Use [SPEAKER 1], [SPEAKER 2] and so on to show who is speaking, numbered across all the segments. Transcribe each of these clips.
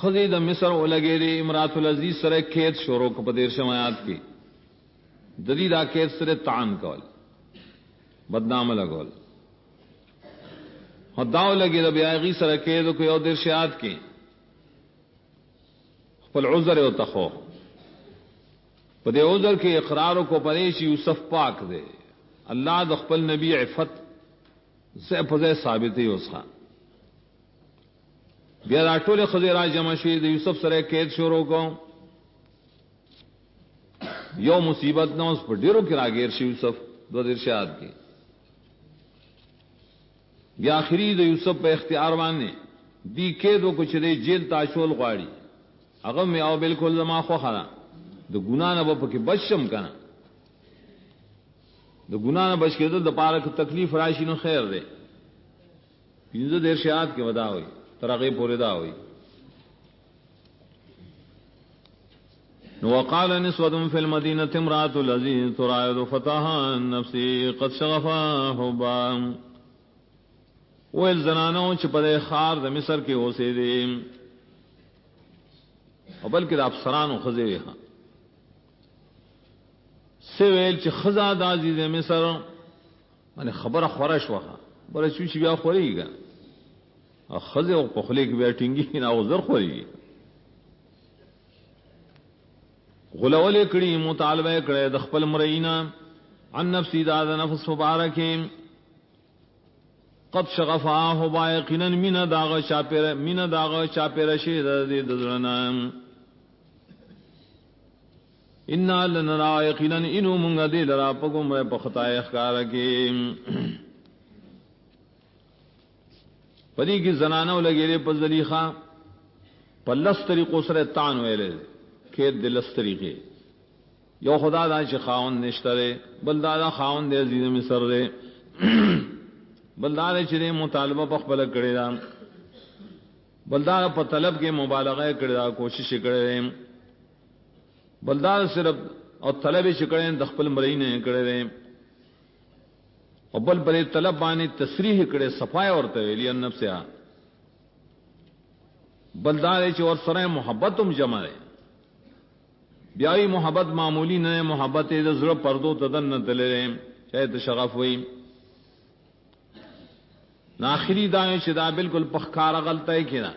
[SPEAKER 1] خزی د مصر ولګې دې امرات العزیز سره کېد شروع کو په 13 آیات کې د دې دا کېد سره تعان کول بدنام لګول خداو لګې د بیاغي سره کېد کو یو 13 آیات کې خپل عذر او تخو په دې عذر کې اقرار کو پرېش یوسف پاک دے الله د خپل نبی عفت سے په ثابت ہے اوسه بیا راټول خزیرا جمع شي د یوسف سره کېد شروع کو یو مصیبت نو اس په ډیرو کې راګیر شي یوسف دو ارشاد کې بیا اخري د یوسف په اختیار باندې دی کېدو کو چې د جیل تاشول غواړي هغه مې او بالکل زما خو خلا د ګنا نه په کې بچم کنه د ګنا نه بچ کېدل د پاره تکلیف راشي نو خیر دی پینځه د ارشاد کې ودا وي ترغه پورې دا وي نو وقال نسوة في المدينة امرأة العزيز تراود فتاها نفسي قد شغفا حبا ویل زنانو چې په خار د مصر کې اوسې دي او بلکې د افسرانو خزې وي سویل چې خزا د عزیز مصر باندې خبره خورش وها بل چې بیا خوريږي خزه او په خله کې بیٹینګي نه او زر خوري غلول کړي مطالبه کړي د خپل مرینا عن نفسي دا نفس مبارک قد شغفاه بايقنا من داغه شاپره شي د دزړنا ان لنا يقينا انه من دې لرا په کوم په خدای ښکار کې پدې کې زنانو لګېره په ذلیخا په لس طریقو سره تان ویلې کې د لس طریقې یو خدا دا چې خاون نشتره بل دا خاون دې عزیز مصر دې بل دا چې مطالبه په خپل کړی دا بل دا په طلب کې مبالغه کړی دا کوشش کړی بل دا صرف او طلب چې کړی د خپل مرینه کړی او بل بلې طلب باندې تصریح کړي صفای ورته ویلی نفسه بلدار چې ور سره محبت هم جمع ده بیاي محبت معمولی نه محبت د زړه پردو تدن تللې شاید شغف وي ناخري دا چې دا بالکل پخکار غلطه کړه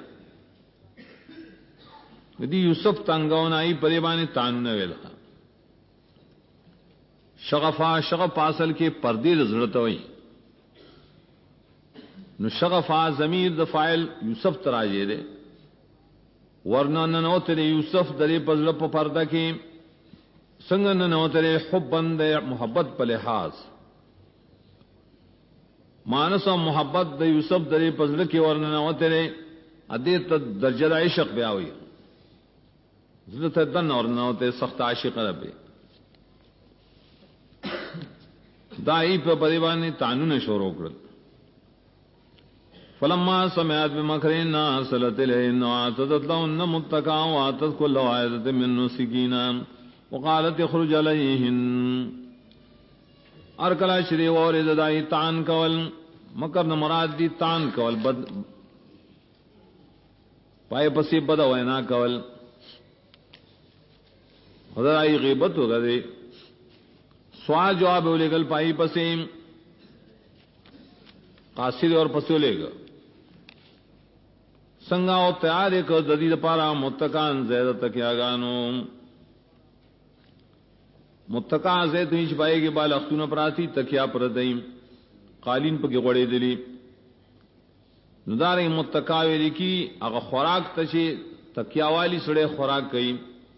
[SPEAKER 1] ودي یوسف تنگونای پرې باندې تانونه ویل شغفا شغف اصل کې پردې ضرورت وي نو شغفا ضمیر د فاعل یوسف تراجه ده ورنه نو ته یوسف درې پزله په پرده کې څنګه نو ته حبن د محبت په لحاظ مانس او محبت د یوسف درې پزله کې ورنه نو ته ادې ته درجه عشق بیا وي زړه ته دن ورنه ته سخت عاشق ربه دای په پریوانه قانون شروع کړل فلما سمعت بمكرنا صلت اليهن واتت لهن متكئا واتت كل واحدة منهن سكينا وقالت اخرج عليهن ارکلا شری ورید دای تان کول مکر نه مراد دی تان کول بد پای پسې بد وینا کول خدای غیبت وکړي سوال جواب ولګل پای پسې قاصد اور پسې ولګ څنګه او تیار کو د دې لپاره متکان زیاده تکیاګانو متکا زید هیڅ پایږي بال اختونه پراتی تکیا پر دیم قالین په کې غړې دي ندارې متکا ویل کی هغه خوراک ته چې تکیا والی سړې خوراک کوي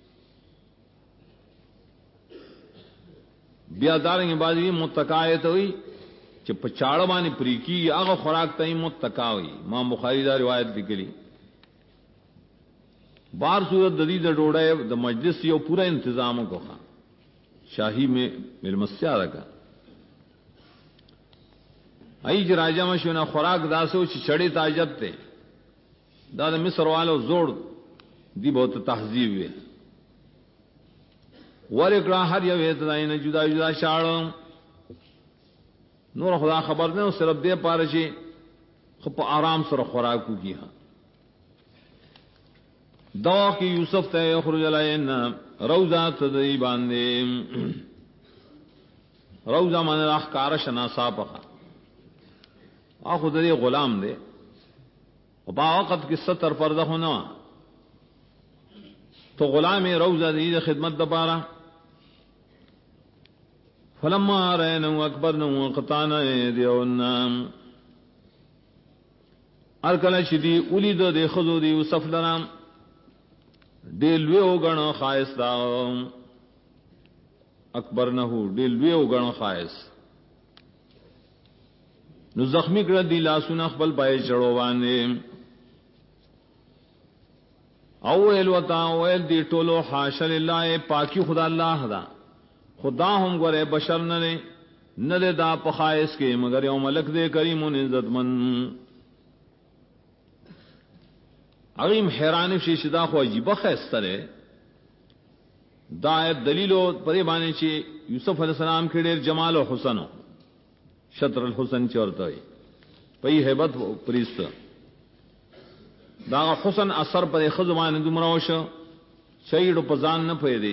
[SPEAKER 1] بیا دارنګ بازی متکایت وي چې په چاړه باندې پری کی هغه خوراک ته متکا وي ما بخاری دا روایت لیکلي بار صورت د دې د ډوړې د مجلس یو پورا تنظیم وکړه شاہی میں ملمسیا رکھا ایج راجا مشونا خوراک داسو چې چړې تاجت ته دا د مصر والو زوړ دی بہت تهذیب وي ورکړه هر یو ته نه جدا جدا شاړو نور خدا خبر نه صرف دې پاره شي خو په آرام سره خوراک کیه دوا کی یوسف ته یخرج علینا روزا تدی باندې روزا من احکار شنا صاحبہ اخو دې غلام دے او با وخت کې 70 پرده ہونا تو غلام روزا دې خدمت د بارا فلما رأينا اکبرنا وقطعنا ایدیهن ارکل شدی اولید د خذو دی یوسف لرام ډیلوی وګڼو خایس دا اکبرنه ډیلوی وګڼو خایس نو زخمی کړه دی لاسونه خپل پای چړو باندې او ویل وتا ویل دی ټولو حاشا لله پاکی خدا الله دا خدا هم ګره بشر نه دا پخایس کې مگر یو ملک دې کریم و عزتمن اغیم حیران شي شدا خو عجیب خاصره دا دلیلو پرې باندې چې یوسف علی السلام کې ډېر جمال او حسن شطر الحسن چورته په هیبت پریست دا حسن اثر پر خزمان دمراو شو شهید په ځان نه پېدې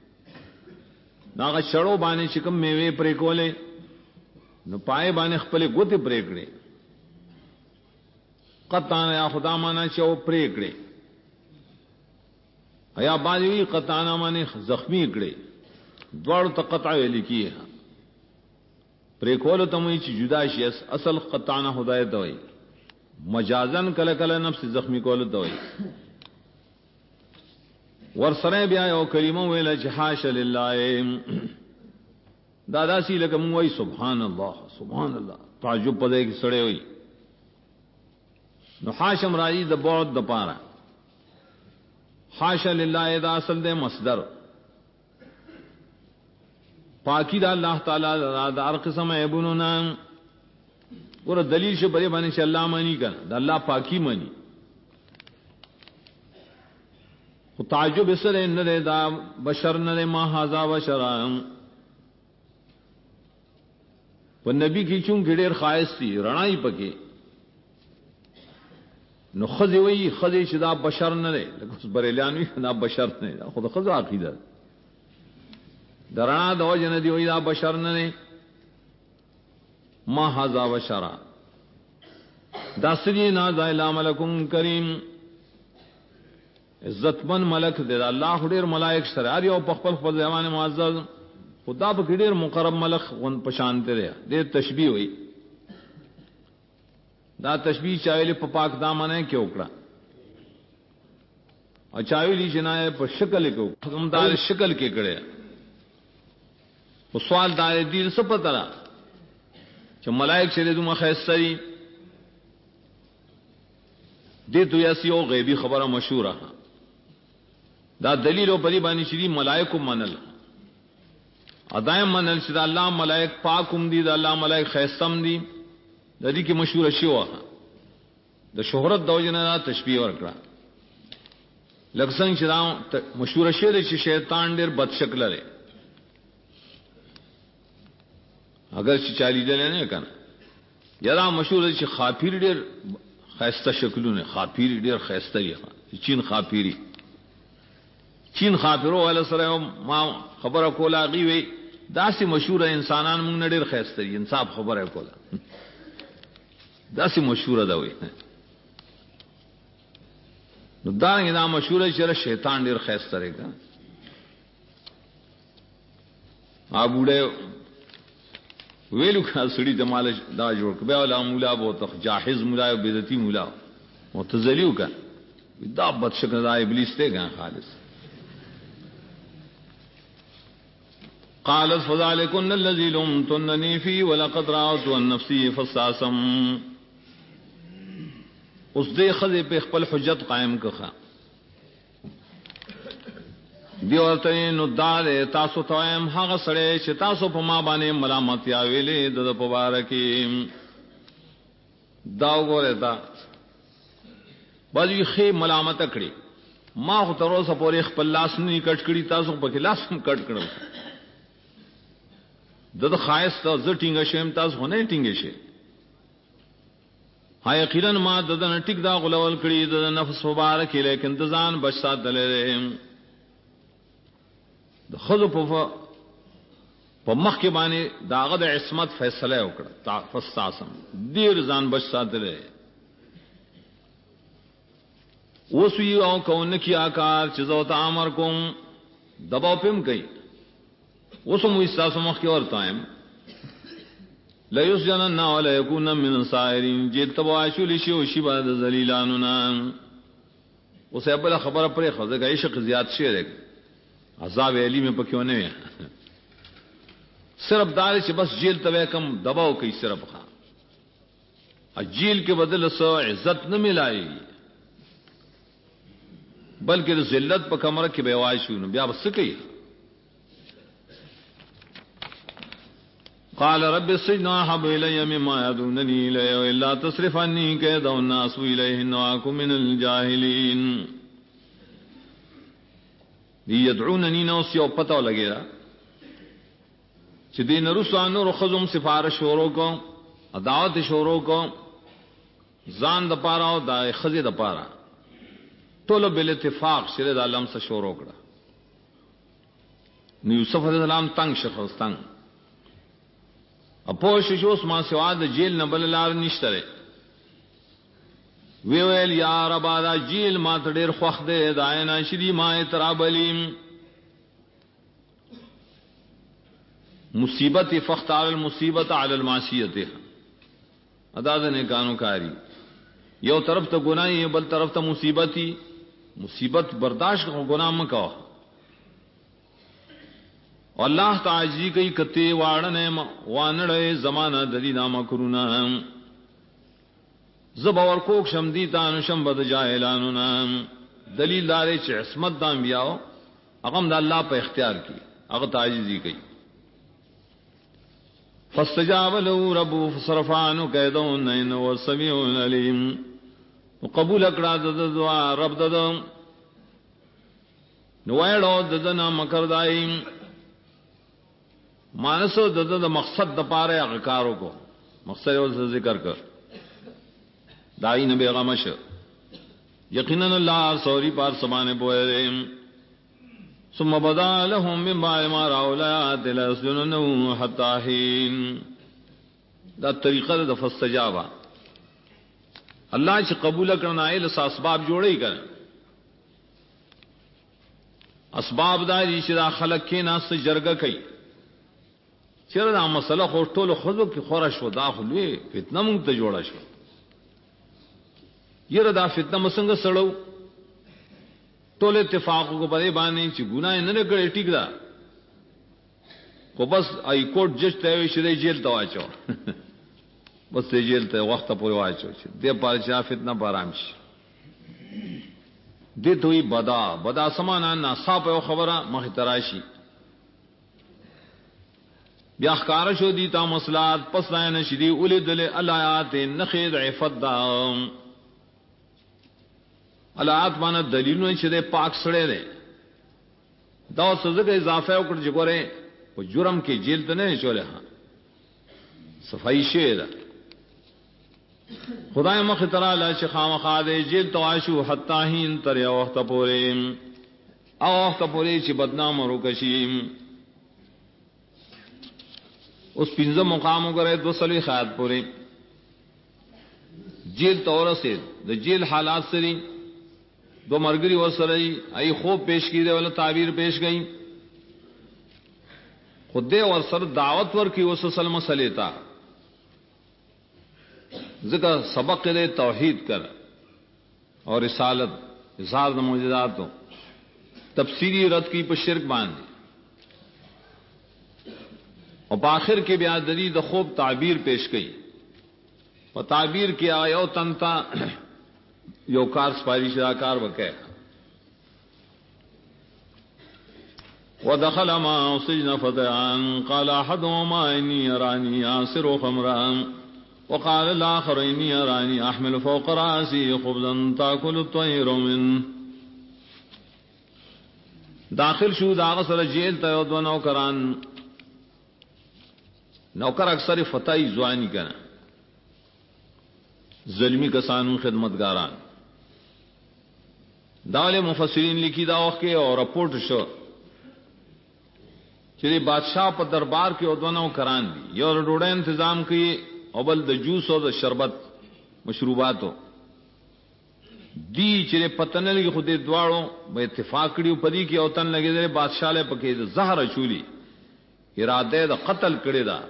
[SPEAKER 1] دا شړو باندې چې کوم میوه پرې کولې نو پای باندې خپل ګوتې پرې کړې قطعنا یا خدا مانا چو پرې کړې ایا باندې قطعنا باندې زخمی کړې دوړ ته قطع لیکي پرې کول ته مې چې جدا شي اصل قطعنا هدایت وای مجازن کله کله نفس زخمی کول ته وای ورسره بیا یو کلمه ویل چې حاش لله دادا سی لکه مو وای سبحان الله سبحان الله تعجب پدې کې سړې وای نو حاشم راځي د بعد د پاره حاش لله دا اصل د مصدر پاکی دا الله تعالی دا هر قسم عیبونو نه ور دلیل شه بری باندې چې الله مانی کړه دا الله پاکی مانی خو تعجب سره نه دا بشر نه ما هاذا بشر په نبی کی چون ګډیر خاص دي رڼای پکې نو خذ وی خذ چې دا بشر نه دی لکه اوس بریلیانوی دا بشر نه دی خو د خذ عقیده درنا دو جن دی وی دا بشر نه دی ما هاذا بشر دا سری نا ذا ملکم کریم عزتمن ملک دی الله ډیر ملائک سره یو په خپل خپل ځوان معزز خدا په ډیر مقرب ملک ون پشان ته دی تشبیه وی دا تشبیه چاویلی په پاک دامنه کې وکړه او چاویلی جنای په شکل کې وکړه هم دا شکل کې کړه او سوال دار دې څه پته را چې ملائک چې دوه خیستري دې دوی اسیو غیبی خبره مشهوره دا دلیل او پری باندې چې ملائکه منل ادایم منل چې الله ملائک پاکم دي دا الله ملائک خیستم دي د دې کې مشهور شی د شهرت د وجنه تشبیه ورکړه لکه څنګه چې دا مشهور شی دی چې شیطان ډېر بد شکل لري اگر چې چالي دل نه کنه یدا مشهور دی چې خافیر ډېر خاصه شکلونه خافیر ډېر خاصه دی چین خافيري چین خافرو ول سره ما خبره کوله غي وي داسې مشهور انسانان موږ ډېر خاصه دي انصاف خبره کوله داسې مشهور ده وي نو دا مشهور چې شیطان ډیر خاص طریقه ابوډه ویلو کا سړي د مال دا جوړ کبه ولا مولا بو ته جاهز مولا بدعتي مولا معتزلیو کا دا بد شکل دا ابلیس ته غا خالص قالت فذلكن الذي لمتنني فيه ولقد راوت عن نفسي فاستعصم اس دې خزه په خپل حجت قائم کړه دی ورته نو دار تاسو ته هم هغه سره چې تاسو په ما باندې ملامت یا ویلې د مبارکي دا وګوره دا باندې خې ملامت کړی ما خو تر اوسه پورې خپل لاس نه کټ کړی تاسو په لاس هم کټ کړم د خاص ته زټینګ شیم تاسو نه ټینګ شي ها یقینا ما ددن ټیک دا غلول کړي د نفس مبارک لیکن د ځان بچ ساتلې د خود په مخ کې باندې داغه د عصمت فیصله وکړه فاستعصم دیر ځان بچ ساتلې وسوی او کون کی آکار چې زو ته امر کوم دباو پم کوي وسمو استاسو مخ کې ورتایم لا يسجنن ولا يكون من الصائرين جلت واشل شي او شي بعد ذلیلاننا اوسه بل خبره پرې خزه عشق زیات شي عذاب علی میں پکیوں نے صرف دار سے بس جیل تو کم دباؤ کی صرف خاں جیل کے بدل سو عزت نہ ملائی بلکہ ذلت پہ کمر کے بیواشو بیا بس کی قال رب السجن احب الي مما يدعونني اليه الا تصرف عني كيدهن اصب اليهن واكن من الجاهلين يدعونني نوسيو پتہ لگے را چې دین رسانو رخصم سفارش شروع کو دعوت شروع کو ځان د پاره او د خزې د پاره ټول بل اتفاق شری د علم سره شروع کړه نو یوسف علیہ السلام تنگ شخص تنگ اپوش شوس ما سوا د جیل نه بل لار نشته وی ویل یا رب دا جیل ما ته ډیر خوخ دی داینا شری ما ترابلیم مصیبت فختار المصیبت علی المعصیت ادا نے کانو کاری یو طرف ته گناہی بل طرف ته مصیبتی مصیبت برداشت کو گناہ مکو اللہ تعالی کئی کتے واڑنے وانڑے زمانہ ددی نام کرونا زبور کوک شمدی تان شمبد جاہلاننا دلیل دارے چ عصمت دام بیاو اغم دا اللہ پہ اختیار کی اغ تعجیزی کئی فاستجاب له ربه فصرف عنه كيدهن انه هو السميع العليم وقبول اکڑا د دعا رب د نوایړو د نام مکردای مانسو د مقصد د پاره غکارو کو مقصد او ذکر کر دای نبی غمش یقینا الله سوری پار سمانے پوئے ثم بدا لهم من بعد ما رأوا الآيات ليسجننه حتى حين دا طریقہ دا فاستجابا اللہ سے قبول کرنا ہے لسا اسباب جوڑے کر اسباب دا ریش دا خلق کے ناس سے جرگہ کئی چرا دا مسئلہ خوشتول خضو کی خورش و داخلوے فتنہ منگتا جوڑا شو یہ دا فتنہ مسنگ سڑو ټول اتفاق کو پدې باندې چې ګناه نه کړې ټیک ده کو بس ای کوټ جج ته وی شې جیل ته واچو بس ته جیل ته وخت پورې واچو چې دې پاره چې فتنه بارام شي دې دوی بدا سمانا ناصاب او خبره مخ تراشي بیا ښکار شو دي تا مصلحت پس نه شدي ولدل الایات نخید عفت دا الات باندې دلیلونه چې د پاک سره ده دا سزا اضافه وکړ چې ګوره په جرم کې جیل ته نه چولې ها صفائی شه ده خدای مخ تعالی چې خامخا دې جیل تواشو حتا هین تر یو وخت پورې او وخت پورې چې بدنام ورکشي اوس پنځه مقام وګره 200 خیات پورې جیل تورسه د جیل حالات سره دو مرگری اور سرئی ای خوب پیش کی دے والا تعبیر پیش گئی خود دے اور سر دعوت ور کی اس سلم سلیتا ذکر سبق دے توحید کر اور رسالت اظہار معجزات ہو تفسیری رد کی پر شرک باندھ اور باخر کے بیادری د خوب تعبیر پیش گئی اور تعبیر کیا یو تنتا یو کار سپاری شراکار وکے ودخل ما سجن فتيان قال احدهما اني اراني ياسر خمرا وقال الاخر اني اراني احمل فوق راسي خبزا تاكل الطير منه داخل شو داغ سر جیل ته دو نوکران نوکر اکثر فتائی زوانی کنا ظلمی کسانو خدمتګاران. داله مفسرین لیکي دا وخت کې او رپورټ شو چې بادشاہ په دربار کې ودونو کران دي، یو ډوډۍ تنظیم کوي او بل د جوس او د شربت مشروباتو دی چې پتن لګي خو دې دواړو به اتفاق کړیو پدې کې او تن لګیدل بادشاہ له پکې زهر چولی اراده د قتل کړی دا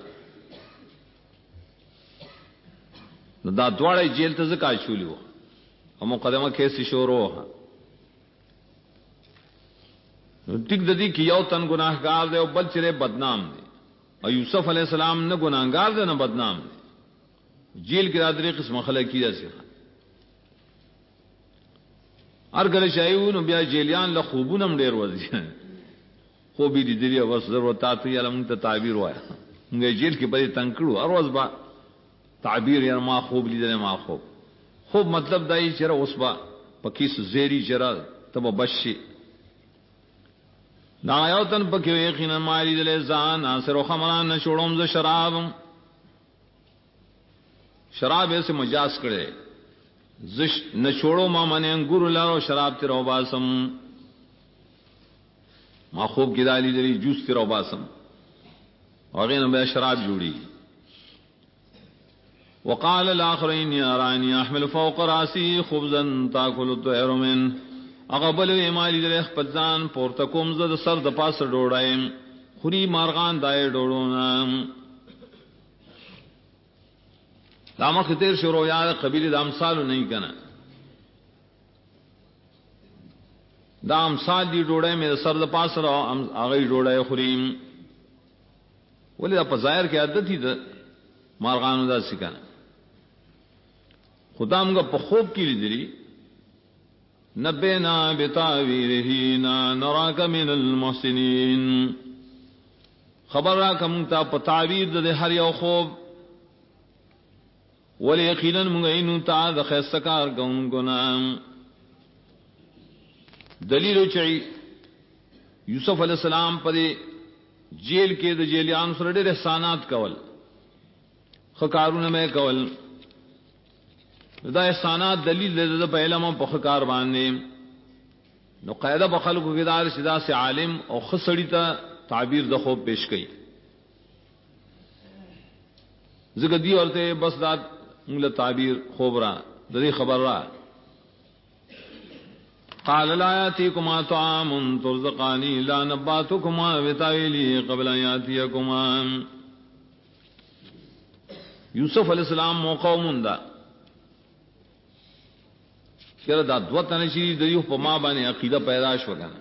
[SPEAKER 1] نو دا دواړه جیل ته ځکه چولی وو او مقدمه کیسې شروع وه. ټیک د دې کې یو تن ګناهګار دی او بل چې بدنام دی او یوسف علی السلام نه ګناهګار دی نه بدنام دی. جیل کې دا درې قسم خلک کیږي ارګل شایو نو بیا جیلیان له خوبونم ډیر وځي خوبې دي دی او ضرورت ته یې لمن ته تعبیر وای موږ جیل کې به تنکړو هر ورځ با تعبیر یا ما خوب لیدل ما خوب مطلب دای چې اوس با پکې زیری جرا تب بشي دا یو تن پکې یقینا ماری دل ځان اثر خمران نه شوړم ز شراب ایسے مجاز کړي زش نه چھوڑو ما من انګور لارو شراب تیر او باسم ما خوب کې دالی دلی جوس تیر او باسم هغه نه به شراب جوړي. وقال الاخر اني اراني احمل فوق راسي خبزا تاكل الطير من اغبل مالی دل خپل ځان پورته کوم زه سر د پاسه ډوډایم خوري مارغان دای ډوډونه دامه خطر شروع یا قبیله د امثال نه کنا دا امثال دی ډوډۍ مې سر د پاسه را هغه ډوډۍ خوریم ولې په ظاهر کې عادت دي د مارغانو دا سکنه خدا موږ په خوب کې لیدلی نبینا بتاویره نا نراک من المحسنین خبر را کوم ته په تعبیر د هر یو خوب ولی یقینا موږ اینو تا د خیستکار کوونکو نام دلیل چې یوسف علی السلام په جیل کې د جیلیان سره ډېر احسانات کول خکارونه مې کول دا احسانات دلیل د په علم او په خکار باندې نو قاعده په خلکو کې دار شدا سے عالم او خسړی ته تعبیر د خوب پیش کړي زګ دی ورته بس دا موږ تعبیر خوب را د دې خبر را قال لا ياتيكما طعام ترزقاني لا نباتكما بتاويله قبل ان ياتيكما. یوسف علیہ السلام موقومون دا چیرې دا دوه تنه چې د یو په ما باندې عقیده پیدا شو کنه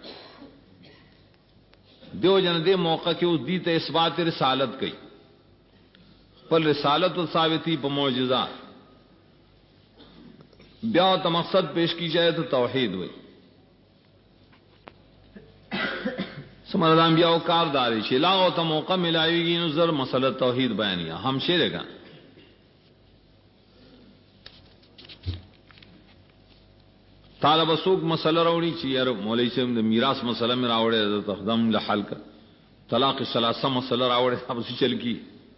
[SPEAKER 1] دیو جن دې موقع کې اوس دې ته اثبات رسالت کړي پر رسالت او ثابتی په معجزہ بیا ته مقصد پیش کی جائے تو توحید وي سمردان بیا او کارداري چې لا او ته موقع ملایوي نو زر مسله توحید بیانیا هم شعر کا طالب سوق مسله راوړي چې یار مولوی صاحب د میراث مسله مې راوړې د تقدم له حل کا طلاق ثلاثه مسله راوړې تاسو چل کی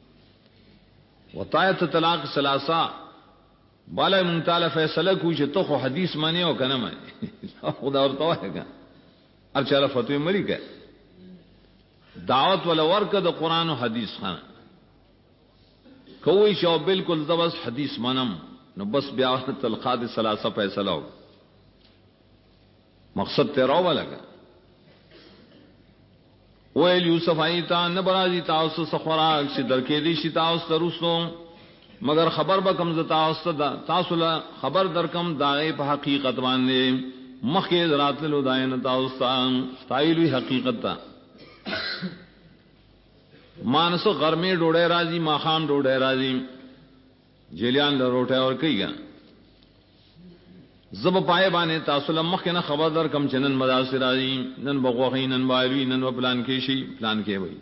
[SPEAKER 1] وطایت طلاق ثلاثه بالا مون تعالی فیصله کوي چې تو خو حدیث مانی او کنه مانی خدا ورته وایګه هر چاله فتوی مری کا دعوت ولا ورکه د قران او حدیث خان کوئی شو بالکل زبس حدیث منم نو بس بیا تلقاد ثلاثه فیصله مقصد تیرا ولګه ویل یوسف ایتا نبرازی تاسو سخوراک چې درکې دي شي تاسو ترسو مگر خبر به کم ز تاسو له خبر درکم دای په حقیقت باندې مخې راتلو داین تاسو تایلوی حقیقت تا مانسو غرمه ډوډۍ راځي ماخام ډوډۍ راځي جیلیان له روټه اور کیږي زب پای باندې تاسو له مخ نه خبر در کم چنن مداسر راځي نن بغوخین نن وایوی نن پلان کې شي پلان کې وای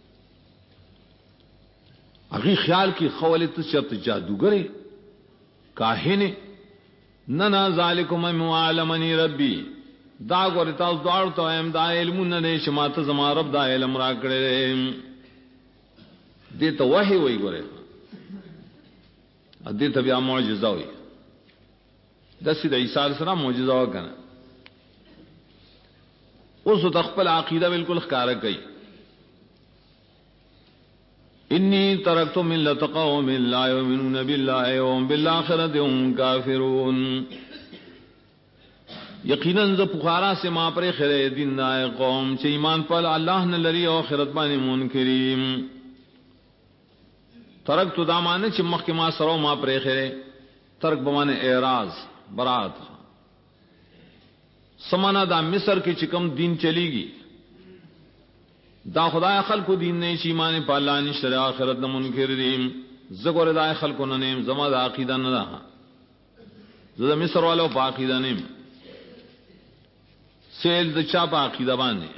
[SPEAKER 1] اغي خیال کی خولت شرط جادوګری کاهنه ننا ذالکم معلمنی ربی دا ګور تاسو دوړ ته ایم دا علم نه شمات زما رب دا علم را کړې دې ته وحی وای ګوره ا دې ته بیا معجزه وای دسی د عیسی علیہ السلام معجزہ وکنه اوس تخپل عقیده بالکل ښکارا کوي انی ترکت ملت قوم لا یؤمنون بالله وهم بالآخرة هم کافرون یقینا ز بخارا سے ما پر خیر دین دای قوم چې ایمان پر الله نه لري او آخرت باندې منکرین ترک تو دامانه چې مخکې ما سره ما پر خیر ترک بمانه اعراض برات سمانا دا مصر کې چې کوم دین چلیږي دا خدای خلکو دین نه شي ایمان په الله نشته آخرت نه منکر دي زګور دا خلکو نه نیم زما د عقیده نه ده زه مصر والو په عقیده نیم سیل د چا په عقیده باندې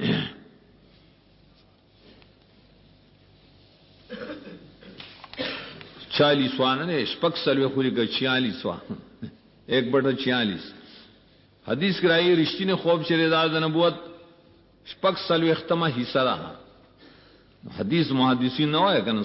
[SPEAKER 1] 40 وانه نه شپږ سلوي خوري ګ 46 وا 1/46 حدیث کرائی رشتینه خوب شریدار د نبوت شپږ سلوي ختمه حصہ ده حدیث محدثین نه وای کنه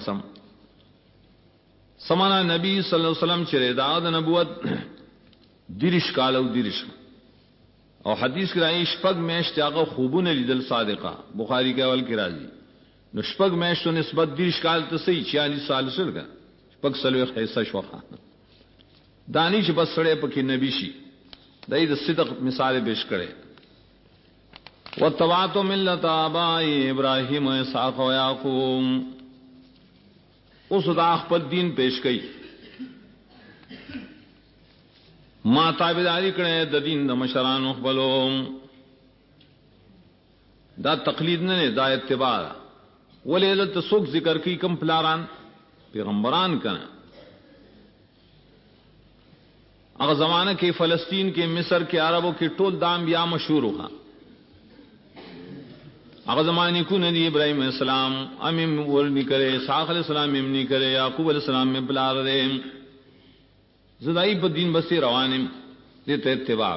[SPEAKER 1] سمانا نبی صلی الله علیه وسلم شریدار د نبوت دیرش کالو دیرش او حدیث کرائی شپږ میاشت هغه خوبونه لیدل صادقه بخاری کې اول کې راځي نو شپږ میاشتو نسبت دیرش کال ته صحیح 46 سال سره کا شپږ سلوي حصہ شوخه دانی چې بس سره پکې نبی شي دای د صدق مثال پیش کړي وتبعت ملت ابای ابراهیم و اسحاق و یعقوب اوس دا خپل دین پیش کړي ما تابعداري کړي د دین د مشرانو خپلو دا تقلید نه دا اتباع ولې د څوک ذکر کوي کم پلاران پیغمبران کړه هغه زمانہ کې فلسطین کې مصر کې عربوں کې ټول دام بیا مشهور وها هغه زمانہ کو نبی ابراہیم علیہ السلام امم ورنی کرے اسحاق علیہ السلام امنی کرے یعقوب علیہ السلام میں بلار دے زدائی په دین بس روانم دې ته اتباع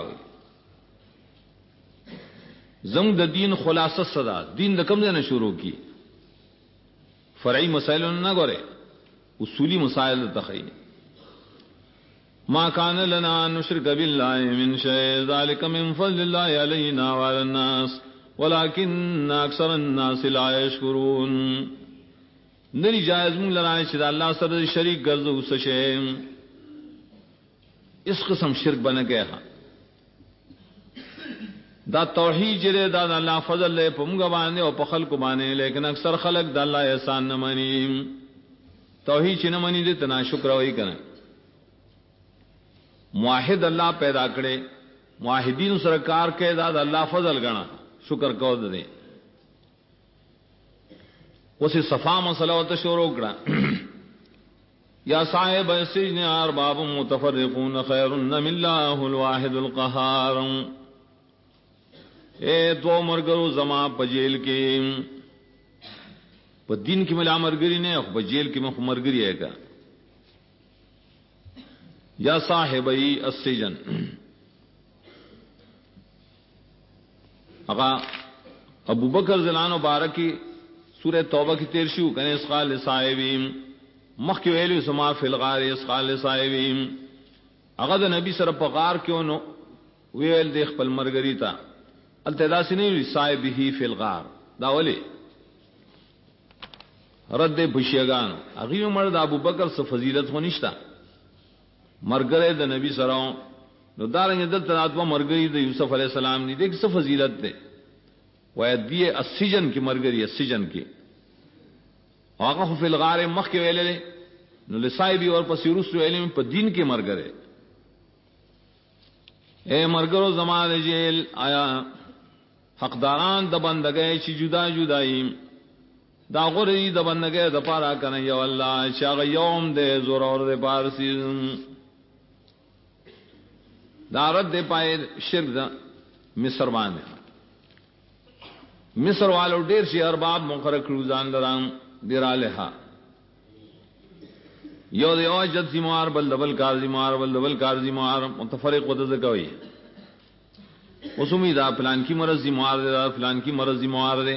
[SPEAKER 1] زم د دین خلاصه صدا دین د کوم نه شروع کی فرعی مسائل نه غره اصولی مسائل تخیل ما كان لنا أن نشرك بالله من شيء ذلك من فضل الله علينا وعلى الناس ولكن أكثر الناس لا يشكرون نری جائز مون لرائے چې الله سره شریک ګرځو څه شی اس قسم شرک بنه گیا دا توحید جره دا الله فضل له په موږ باندې او په خلق باندې لیکن اکثر خلق د الله احسان نه مانی توحید چې نه مانی دې تنا شکر وای کنه موحد الله پیدا کړي موحدین سره کار کوي دا الله فضل غنا شکر کو دې اوسه صفا مسله او ته شروع کړه یا صاحب السجن ارباب متفرقون خير من الله الواحد القهار اے دو مرګرو زما په جیل کې په دین کې مل امرګری نه په جیل کې مخ مرګری هيګا یا صاحبئی السجن اغا ابو بکر زلان مبارکی سورہ توبہ کی 13 کنے اس قال صاحبیم مخ کی ویلو سما فی الغار اس قال صاحبیم اغا د نبی سره په غار کې ونو ویل د خپل مرګری تا التداسی نه صاحبه فی الغار دا ولی رد بشیگان اغي عمر د ابو بکر څخه فضیلت ونیشتا مرګره د نبی سره نو دارنګ دلته اتما مرګری د یوسف علی السلام دی د څه فضیلت ده وای دی السجن کی مرګری السجن کی هغه فی الغار مخ کې ویلې نو لصایبی اور پس رسو علم په دین کې مرګره اے مرګرو زمانه جیل آیا حقداران د بندګۍ چې جدا جدایم دا غوري د بندګۍ د پاره کنه یو الله چې هغه یوم دې زور اور دې پارسی دارت دے پائے شرک دا مصر باندې مصر والو ډیر شي ارباب مقرر کړو ځان لران دیراله یو دیو جد سیمار بل دبل کار سیمار بل دبل کار سیمار متفرق وته زکوي اوسمی دا پلان کی مرض سیمار دا پلان کی مرض سیمار دے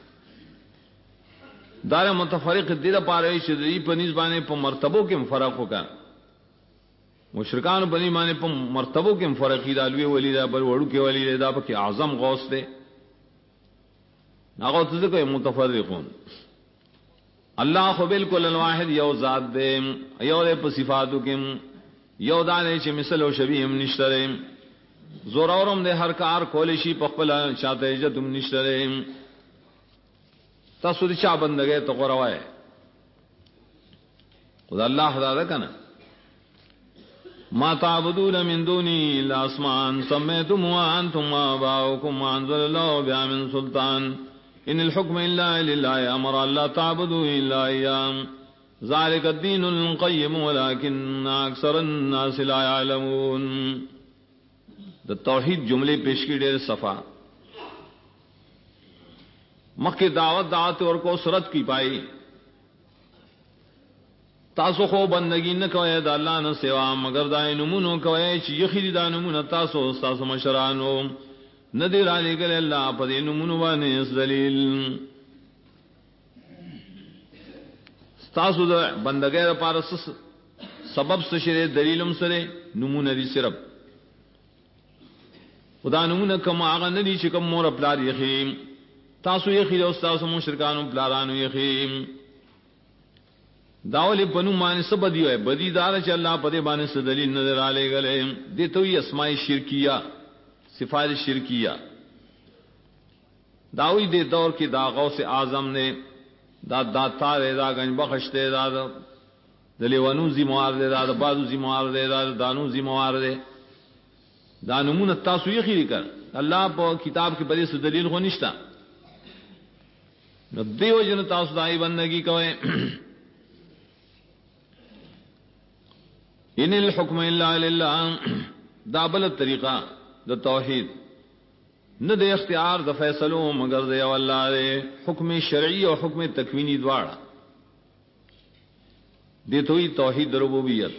[SPEAKER 1] دار متفرق دې د پاره چې دې په نسبانه په مرتبو کې فرق وکړ مشرکان بنی معنی په مرتبو کې فرقی دا لوی ولی دا بل وړو کې ولی دا په اعظم غوث دی هغه څه کوي متفرقون الله خو بالکل الواحد یو ذات دی یو په صفاتو کې یو دانه چې مثل او شبیه هم نشته زور اورم دے ہر کار کولے شی پخپلا چاہتے جو تم نشترے تاسو دې چا بندګې ته غوړوي خدای الله خدای کنا ما تعبدون من دوني الا اسماء سميتموها انتم واباؤكم ما انزل الله بها من سلطان ان الحكم الا لله امر لا تعبدوا الا اياه ذلك الدين القيم ولكن اكثر الناس لا يعلمون د توحید جملے پیش کی ډېر صفا مکه دعوت ورکو سرت کی پائی تاسو خو بندگی نه کوي د الله نه سوا مگر دای نمونو کوي چې یخی د نمونه تاسو مشرانو ندی را لګل الله په دې نمونو باندې دلیل تاسو د بندګۍ لپاره سبب څه شری دلیلم سره نمونه دي صرف خدا نمونه کما هغه ندی چې کوم مور پلار یخیم تاسو یخی او تاسو مشرکانو پلارانو یخیم داول بنو مان سبدی وای بدی دار چې الله په دې باندې څه دلیل نظر علی غلې دې ته وی اسماء شرکیه صفات شرکیه داوی دې دور کې دا غوث اعظم نے دا داتا دا گنج بخشتے دا دلیوانو زموار دے دا بازو زموار دے دا دانو زموار دے دا نمونه تاسو یې خېری کړ الله په کتاب کې بری څه دلیل خو نشتا نو دیو جن تاسو دای بندگی کوئ ان الحكم الا لله دا بل طریقہ د توحید نه د اختیار د فیصلو مگر دی الله دی حکم شرعی او حکم تکوینی دواړه دي توي توحید ربوبیت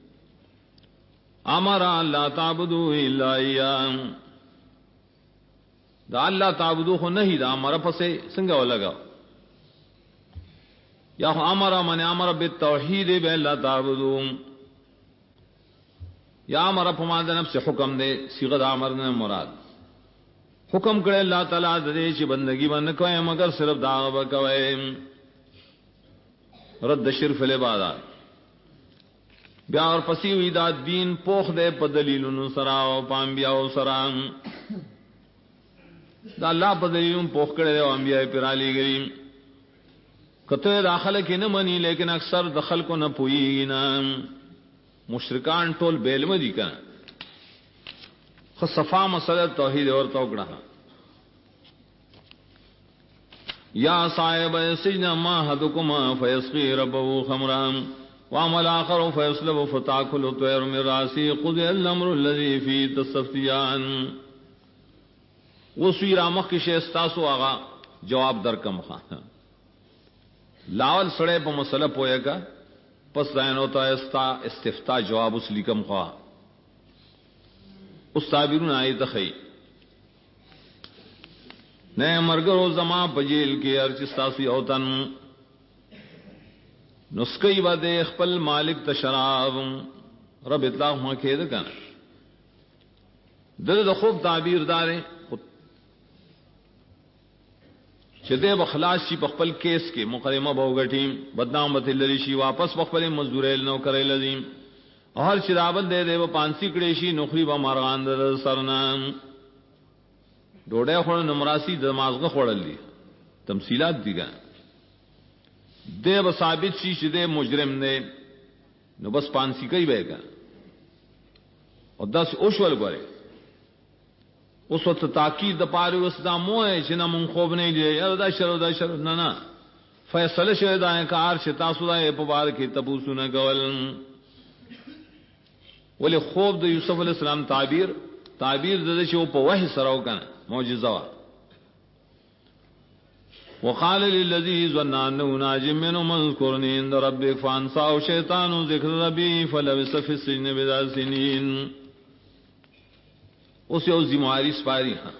[SPEAKER 1] امر الله تعبدوا الا اياه دا الله تعبدو خو نه دا امر پسې څنګه ولګا یا امر من امر بالتوحید به الله تعبدو یا امر په ما د نفس حکم دی صيغه د امر نه مراد حکم کړه الله تعالی د دې چې بندگی باندې کوي مگر صرف دا وکوي رد شرف العبادت بیا اور پسی وی دا دین پوخ دے په دلیلونو سره او پام بیا او سره دا الله په دلیلونو پوخ کړه او انبیاء پر علی گریم کته داخله کې نه مني لیکن اکثر د خلکو نه پوي نه مشرکان ټول بیلم دي کا خصفا مسله توحید اور توکړه یا صاحب السجن ما حدكما فيسقي ربه خمرا وعمل آخر فيصلب فتاكل الطير من راسه قضي الامر الذي فيه تستفتيان وسوی رامخ کی شیستاسو آغا جواب در کم خواہ لاول سڑے پا مسئلہ پوئے گا پس دائن ہوتا استفتا جواب اس لیکم خواہ اس تعبیرون آئی تخی نئے مرگر و زمان پجیل کے ارچستاسی اوتن نسکی با دے خپل مالک تشراب رب اطلاق ماں کھید کنا در خوب تعبیر دارے چې دې بخلاص شي په خپل کیس کې مقدمه بوغټیم بدنام به لری شي واپس په خپل مزدورل نو کرے لازم هر شرابت دې دې په پانسی کړي شي نوخري به مارغان در سرنام ډوډۍ خور نمراسی د مازغه خورل دي تمثيلات دي ګان دې به ثابت شي چې دې مجرم نه نو بس پانسی کوي بهګا او داس اوشول غره اس وقت تاکید د پاره وسدا موه چې نه مون خوب نه دی یا دا شر نه نه فیصله شه دا کار چې تاسو دا په بار کې تبوسو نه کول ولې خوب د یوسف علی السلام تعبیر د چې په وحی سره وکنه معجزه وا وقال للذي ظن انه ناج منه مذكرني عند ربك فانساه شيطان ذكر ربي فلبث في السجن بضع سنين اوس یو زمواري سپاری ها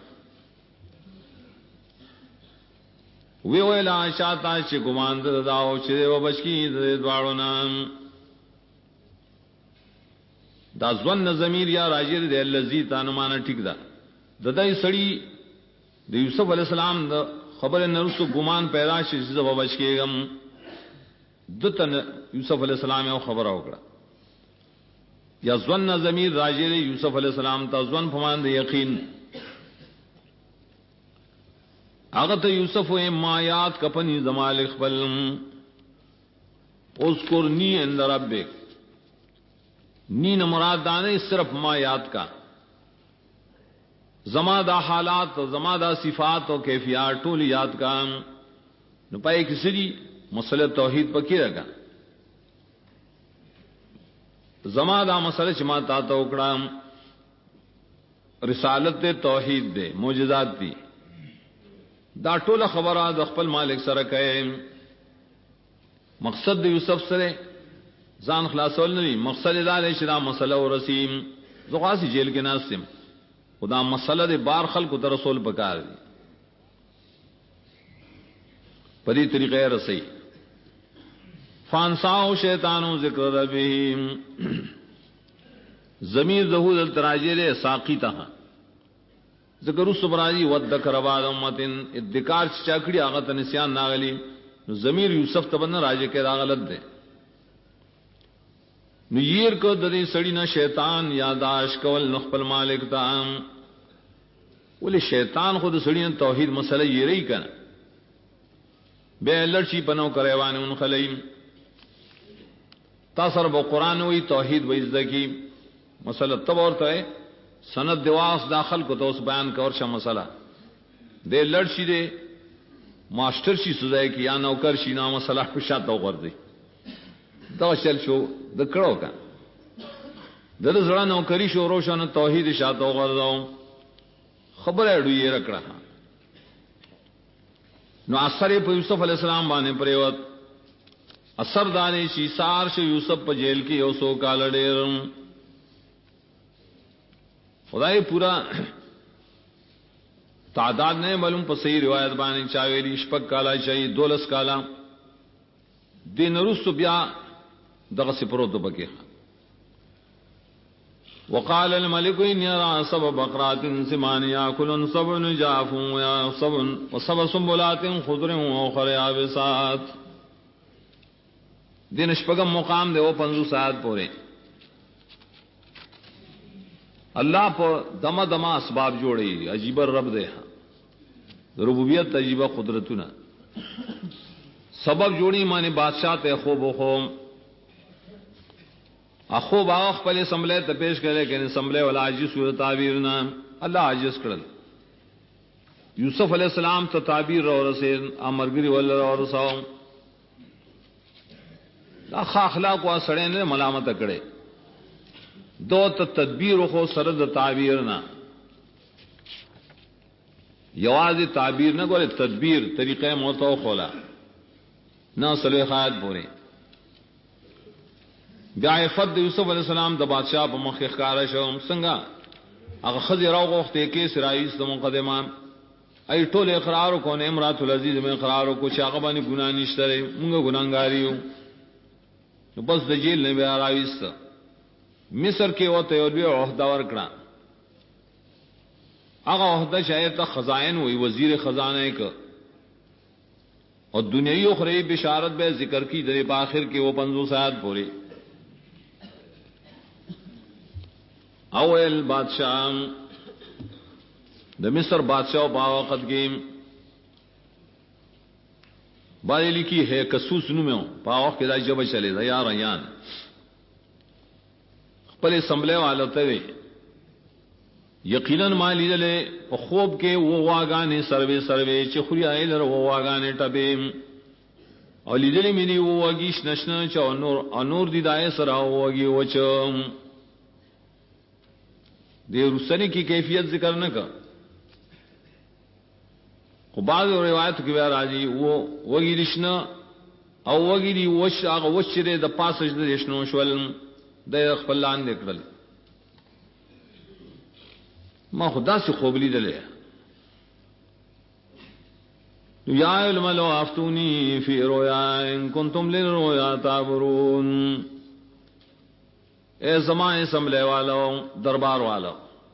[SPEAKER 1] وی ویلا شاته چې ګمان داو چې و بچی د دواړو نام دا ظن ضمیر یا راجر دے الذی تانمانه ټیک دا ددای سړی د یوسف علی السلام د خبر نرسو ګمان پیدا شي چې زو بچ کېږم دتن یوسف علی السلام یو خبر اوکړه یا ظن ضمیر راجر یوسف علی السلام ته ظن فمان د یقین هغه ته یوسف و ما یاد کپنی زمال خپل اذکرنی عند ربک نی نہ مراد دانے صرف ما یاد کا زما دا حالات زما دا صفات و کیفیات ټول یاد کا نو پای کسری مسئلہ توحید پکې راګه زما دا مسئلہ چې ما تا ته وکړم رسالت دے توحید دے معجزات دی دا ټول خبره د خپل مالک سره کوي مقصد د یوسف سره ځان خلاصول نه مقصد دا دی چې دا مسله ورسیم زغاسی جیل کې ناسم خدا مسله د بار خلکو ته رسول پکار دی په دې طریقې رسي فانساو شیطانو ذکر ربهم ضمیر ذهود التراجل ساقی ته ذکر الصبراجی وذکر بعد امتن ادکار چاکړي هغه ته نسیان ناغلی نو ضمیر یوسف ته بن راځي کې دا غلط دی نو ير کو د دې سړی نه شیطان یاداش کول نو خپل مالک ته ولې شیطان خود سړی نه توحید مسله یې ری کنه به لړشي پنو کریوان اون خلیم تاسو رب قرآن وی توحید وی ذکی مسله تب ورته سند دیواس داخل کو تو اس بیان کا اور شا مسئلہ دے لڑشی دے ماسٹر شي سزای کی یا نوکر شي نو مسئلہ پښه تو ور دي دا شل شو د کړو کا د زړه نوکری شو روشن توحید شاته ورغلو خبره ډوی رکړه نو اثر په یوسف علی السلام باندې پریوت اثر دانه شي سار شو یوسف په جیل کې یو سو کال ډیر خدای پورا تعداد نه معلوم په صحیح روایت باندې چاویلی شپک کالا شي دولس کالا دین رسو بیا دغه سپروت بکه وقال الملك اني ارى سبع بقرات سمان ياكلن سبع جاف وسبع سنبلات خضر واخر يابسات دین شپغم مقام دی او 50 ساعت پورے اللہ په دمه دمه اسباب جوړي عجیب رب دی ربوبیت عجیب قدرتونه سبب جوړي معنی بادشاہ ته خوب خو اخو باغ خپل اسمبلی ته پیش کړي کین اسمبلی ولا عاجز صورت تعبیر نه الله عاجز کړل یوسف علی السلام ته تعبیر اور رسول امرګری ول اور رسول دا اخلاق وا سړی نه ملامت کړي دو ته تدبیر خو سره د تعبیر نه یوازې تعبیر نه ګوره تدبیر طریقې موتو خولا نه صلیحات پوره بیا عفت یوسف علی السلام د بادشاہ په مخ ښکارا شو څنګه هغه خزی راغوخته کې سرایس د مقدمه ای ټول اقرار کو نه امرات العزیز میں اقرار کو چې هغه باندې ګناه نشته موږ ګناګاریو نو بس د جیل نه بیا راويست مصر کې وته یو لوی عہده ورکړه هغه عہده شاید خزائن وی وزیر خزانه ک اور دنیوی اخروی بشارت به ذکر کی در باخر کې وہ 50 آیات پوری اول بادشاہ د مصر بادشاہ په وخت کې باندې لیکي ہے کسوس نومو په وخت کې دا جبه چلے دا یا ریان خپل اسمبلی والو ته یقینا مالی له په خوب کې و واغانې سروي چې خوري ایل ر و واغانې ټبه او لیدلې مینی و واګیش نشنه چې انور دی دای سره وږي وچ دې رسنی کی کیفیت ذکر نه کا خو بعض روایت کې بیا راځي و وږي نشنه او وږي دی وش هغه وشره د پاسج د نشنو شول د خپل لاندې کړل ما خدا سے خوب لیدلې یا الملو افتونی فی رؤیا ان کنتم للرؤیا تعبرون اے زمان اسمبلی والو دربار والو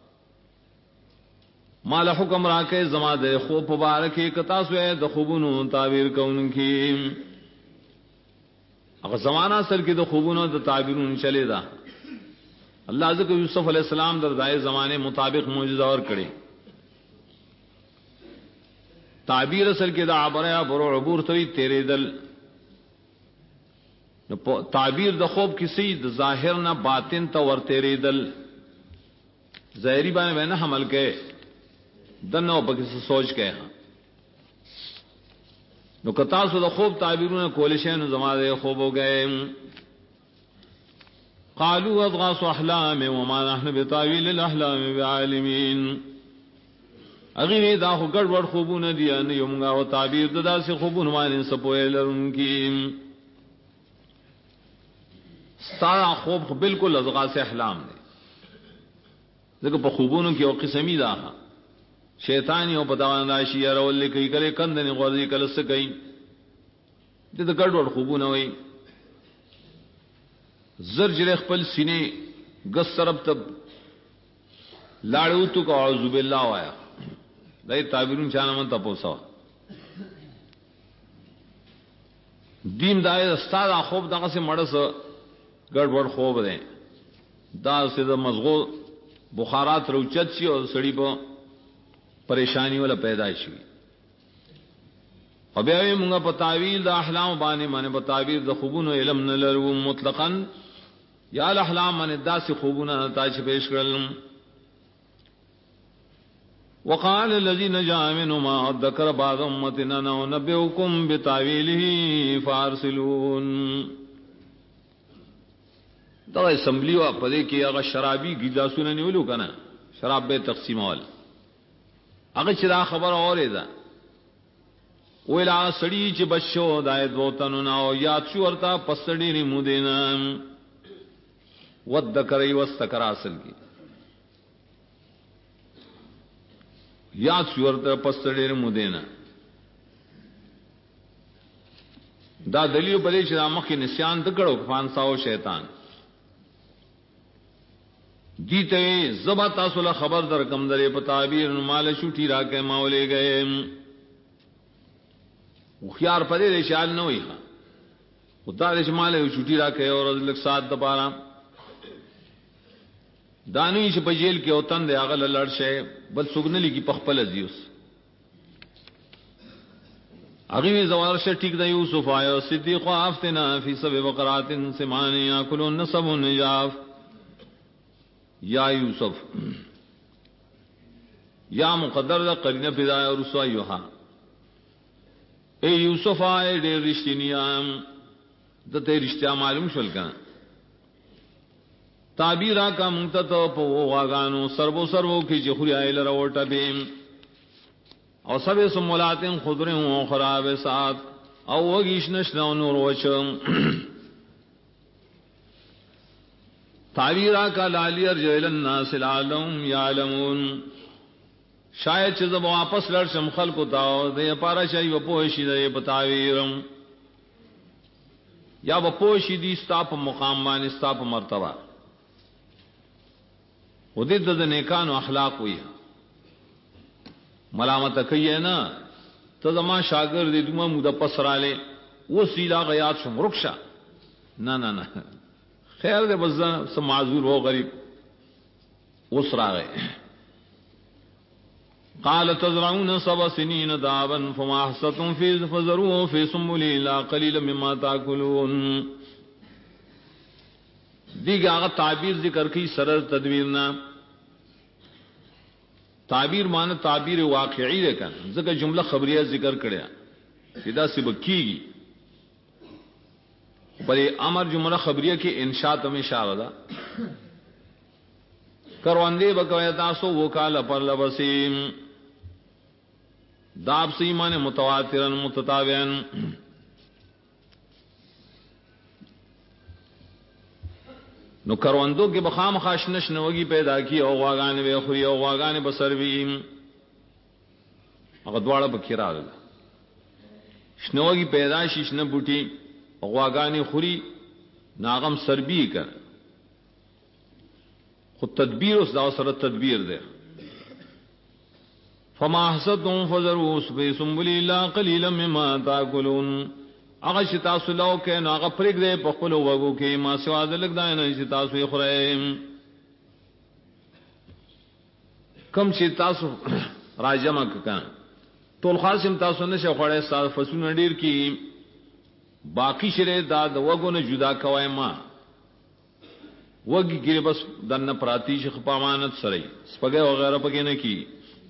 [SPEAKER 1] مال حکم راکے زما دے خوب مبارکی کتا سوے د خوبونو تعبیر کونکی اگر زمانہ سر کی د خوبونو د تعبیرون چلے دا اللہ ذکر یوسف علیہ السلام در دائے زمانے مطابق معجزہ اور کرے تعبیر اصل کے دا عبر برو عبور توی تیرے دل تعبیر د خوب کسی د ظاہر نہ باطن تا ور تیرے دل ظاہری بانے میں نہ حمل کے دنو پکس سوچ کے ہاں نو کتاسو د خوب تعبیرون کولشین زما دے خوب ہو گئے قالوا اضغاث احلام وما نحن بتاويل الاحلام بعالمين اغي دا خو ګډوډ خوبونه دي ان یومغه او تعبیر د داسې خوبونه باندې سپویل انکی ستا خوب بالکل اضغاث احلام دی ځکه په خوبونو کې او قسمی دا شیطان یو پتاوان راشي رول کوي کله کندنې غوړي کله څه کوي د ګډوډ خوبونه وي زرجر خپل سینې غس طرف ته لاړو تو کو اعوذ بالله وایا دای تعبیرون چانه من تاسو دین دای استاد خوب دغه سه مړس ګډوډ خوب دی دا سه د مزغو بخارات روچت شي او سړی په پریشانی ولا پیدا شي او بیا موږ په تعویل د احلام باندې په تعبیر د خوبونو علم نه لرو مطلقاً یا الاحلام من داس خوبنا تاج پیش کرل وقال الذين جاء منهما ذكر بعض امتنا ننبئكم بتاويله فارسلون دا اسمبلی وا پدې کې هغه شرابي ګیلاسونه نیولو کنه شراب به تقسیمول هغه چې دا خبر اوریدا ویلا سړی چې بشو دای دوتنو نو یاد شو ورته پسړی ریمو دینا ودکری واستکر اصل کی یاد شو ورته پسړی ریمو دینا دا دلیل بلې چې مخکې نسیان دکړو فانساو شیطان دیتے زبا تاسو له خبر در کم درې په تعبیر مال شوټی راکې ماولې گئے خيار پدې شال نه وي خدای دې شماله چټي راکې او لک سات د پاره دانوي چې په جیل کې اوتن دی هغه لړ شي بل سګنلی کې پخپل ازیوس هغه زوار شه ټیک د یوسف آیو صدیق افتنا فی سبع بقرات سمان یاکلون نصب نجاف یا یوسف یا مقدر دا قرینه پیدا او رسوا یوها اے یوسف آئے ډېر رښتینیام د ته رښتیا معلوم شول کنه تعبیر کا مونږ ته په واغانو سربو کې جخوري آیل راوټه بیم او سبه سمولاتن خضر او خراب سات او وګیش نشنو نور وچم تعبیر کا لالی ارجل الناس العالم یعلمون شاید چې زه واپس لړ شم خلکو ته د پاره شي و پوښی د پتاویرم یا و پوښی دي ستاپ مقام باندې ستاپ مرتبه و دې د نیکانو اخلاق وي ملامت کوي نه ته زما شاګرد دې دومره موده پسراله وسیلا غیات شم رخصه نه خیر دې بس سم معذور هو غریب وسراغه قال تزرعون 7 سنين دابا فما حصتم في فزروه في سنبله الا قليلا مما تاكلون دیگه هغه تعبیر ذکر کی سرر تدویرنا تعبیر معنی تعبیر واقعی ده کنه ځکه جمله خبریه ذکر کړه پیدا سبکیږي بلې امر جمله خبریه کې انشاء تم اشاره ده کروندې بکوي تاسو وکاله پر لبسیم داب سے ایمان متواترن متتابعن نو کروندو کې بخام خاشنش نوږي پیدا کی او واغان به خوري او واغان بسرویم هغه دواړه بکیرال شنوږي پیدا شیشنه بوټي او واغان خوري ناغم سربی کړ خود تدبیر اس دا سره تدبیر دے. فما حسدتم فذروا في سنبل الا قليلا مما تاكلون. اغه شتا سلو کې نو هغه پرګ دې په خپل وګو کې ما سوا د لګ دای نه شتا سو خره کم چې تاسو راجمه کړه ټول خاصم تاسو نه شو خړې سال فسونه ډیر کی باقی شری دا د وګو نه جدا کوي ما وګي ګره بس دنه پراتی شخ پامانت سره سپګه وغیرہ پکې نه کی.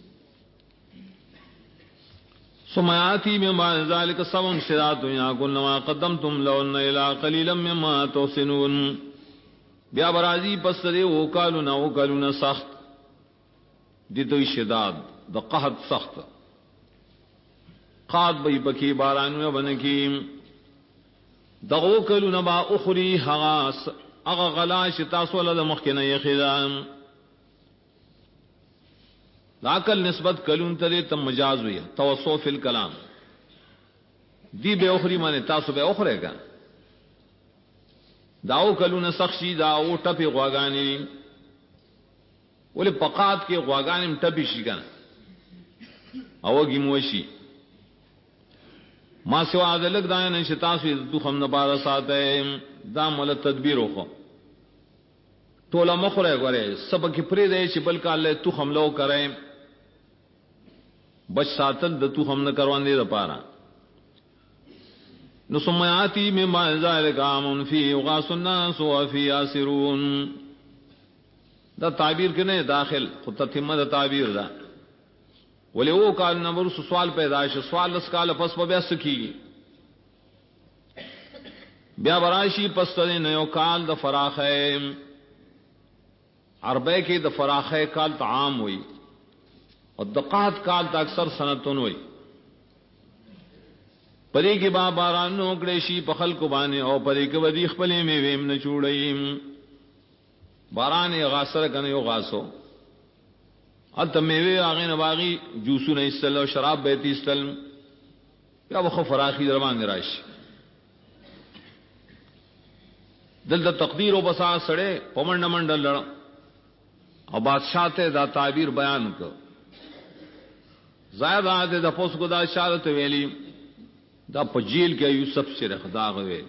[SPEAKER 1] سمعاتی مما ذلك سبع شرات ياكل ما قدمتم لهن الى قليلا مما توسنون. بیا برازی پس دې وکالو سخت دي دوی شداد د قحط سخت قاد به بکی بارانو بنکی دغو کلو نبا اخری هغه غلا شتا سول د مخکنه یخدان لاکل نسبت کلون ته تم مجاز وي توسو فی الکلام دی به اخری معنی تاسو به اخره کا داو کلون سخشی داو ټپی غواګانی ولې پقات کې غواګانم ټپی شي کنه اوږي موشي ما سوا ذلک داین شتا سو تو خم نه بار ساته دا مل تدبیر وکړه ټوله مخره غره سبق پرې دی چې بلکې الله تو حملو کرے بچ ساتل د تو هم نه کروان دي لپاره. نو سمعاتی مما ذلك عام فی غاص الناس وفي ياسرون. دا تعبیر کنه داخل خود تتمه دا تعبیر دا ولی او کال نمبر سوال پیدائش سوال لس کال پس پا بیست کی بیا براشی پس تا نیو کال دا فراخے عربے کی دا فراخے کال تا عام ہوئی اور دقات کال تا اکثر سنتون ہوئی پری کی با باران نوکڑیشی پخل کو بانے او پری کی ودیخ پلی میں ویم نچوڑیم باران غاسر کنه یو غاسو الته میوه هغه نه باغی جوسو نه استل او شراب بیتی استل یا وخ فراخی درمان راشي دلته تقدیر او بسا سړې پمنډ منډل او بادشاہ ته دا تعبیر بیان کو زائد آده د پوس کو دا شارت ویلی دا پجیل کې یوسف شرخ دا غوي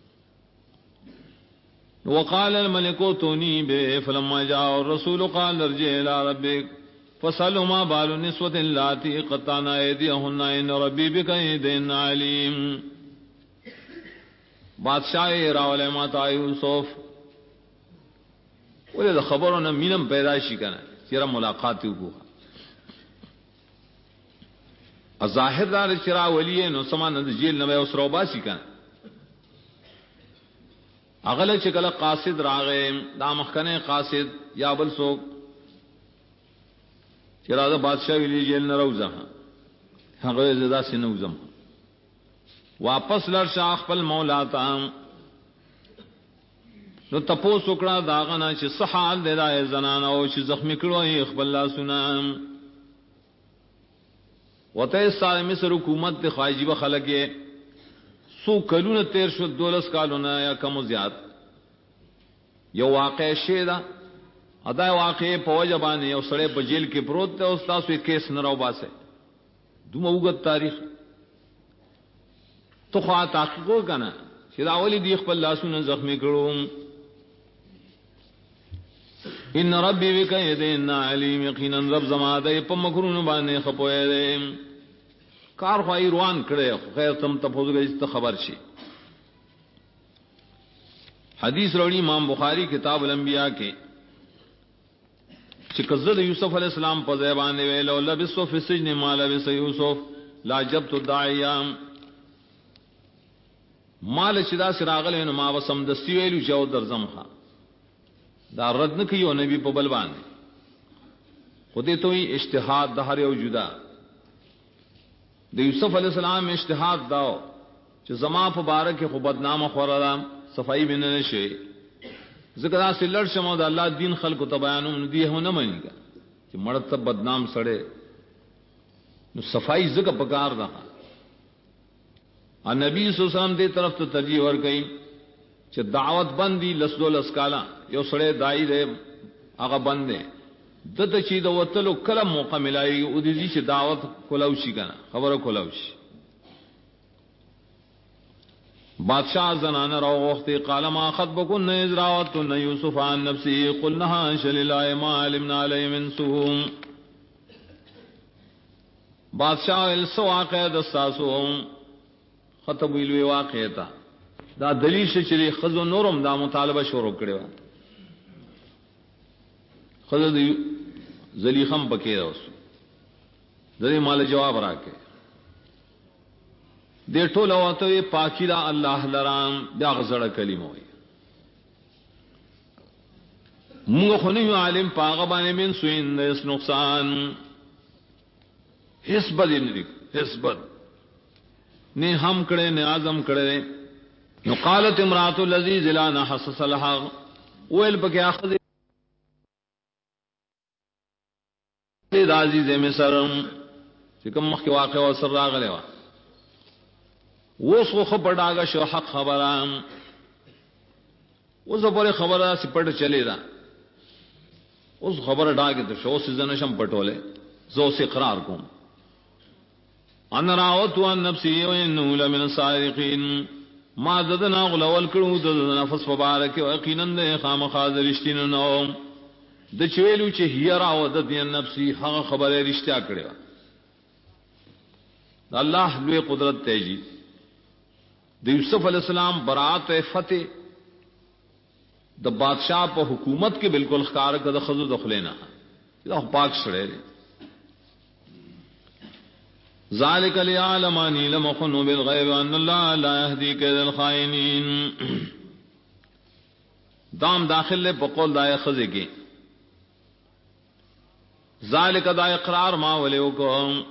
[SPEAKER 1] وقال الملك ائتوني به فلما جاء الرسول قال ارجع الى ربك فسألوا ما بال النسوة اللاتي قطعن ايديهن ان ربي بكيدهن عليم. بادشاہ راول ماتا یوسف ولې خبرونه مینم پیدا شي کنه چیرې ملاقات وکړه ظاهر دار چرا ولی نو سمان د جیل نه اوس روباسي کنه اغله چې کله قاصد راغې دا مخکنه قاصد یا بل څوک چې راځه بادشاہ ویلی جیل نه روزه هغه زدا سينوزم واپس لړ شاخ خپل مولا ته نو تاسو کړه داغه نه چې صحال دی دا زنان او چې زخمی کړو خپل الله سنا وته سال مصر حکومت ته خواجه خلک سو کلونه تیر شو 12 کالونه یا کم زیات یو واقع شی دا ادا واقع په وجبانه یو سړی په جیل کې پروت ته او تاسو یې کیس نه راو باسه دومره وګت تاریخ تو خوا تحقیق وکنه چې دا اولی دی خپل لاسونه زخمی کړو ان ربي بكيدهن عليم یقینا رب زما ده په مکرونه باندې خپوي ده کار خو ایروان کړي خیر تم تفوزګی ته خبر شي. حدیث روړي امام بخاری کتاب الانبیاء کې چې قصه یوسف علی السلام په زبان ویل او لبسو فی السجن ما لبس یوسف لا جبت الداعیام مال چې دا سراغله نو ما وسم د سیویلو جو درزم ښا دا رد نه کیو نبی په بل باندې خو دې ته اجتهاد د هر یو جدا د یوسف علی السلام اجتهاد داو چې زما په بارکه خو بدنامه خورا صفائی بن نشي ذکر اسلر شمو د الله دین خلق ته بیانوم دی هونه مېګا چې مرتب بدنام سړې نو صفائی زکه پکار ده ان نبی صلی الله علیه وسلم دې طرف ته ترجیح ور کړي چې دعوت بندي لسدو لسکالا یو سړی دای دې هغه بندې دته چې د وتلو کله موقع ملایي او دې چې دعوت کولاو شي کنه خبره کولاو شي بادشاہ زنانه راو وخت قال ما خطبكن اذ راوتن يوسف عن نفسه قلنا شلل ما علمنا عليه من سوء بادشاہ السواقع دستاسو خطب ویلوی واقع تا دا دلیل چې خزو نورم دا مطالبه شروع کړو خزو دی زلیخم پکې اوس دې مال جواب راکې دې ټول واته پاکی دا الله لرام بیا غزړه کلمه وي موږ خو نه عالم پاغه باندې من سوین اس نقصان حسبت نه حسبت نه هم کړه نه اعظم کړه نو قالت امراه الذي زلان حسس لها ويل بکه اخذ د عزیز مصر چې کوم مخکې واقع او سر راغلی و اوس خو پډاګه شو حق خبره اوس په خبره سپټ چلی دا اوس خبره ډاګه ته شو سيزن شم پټوله زو سي اقرار کوم ان راوت عن نفسي وانه لمن الصادقين ما ددنا غلول کړو د نفس مبارک او یقینا خامخاز رښتینو نو د چویلو چې هي راوت د نفسي هغه خبره رښتیا کړو الله لوی قدرت ته جی د یوسف علی السلام برات فتح د بادشاہ په حکومت کې بالکل ښکار کړه خزو دخلینا دا پاک سره ذالک لیعلم انی لم اخن بالغیب ان الله لا یهدی کید الخائنین دام داخل په قول دای خزه کې ذالک دا اقرار ما ولیو کو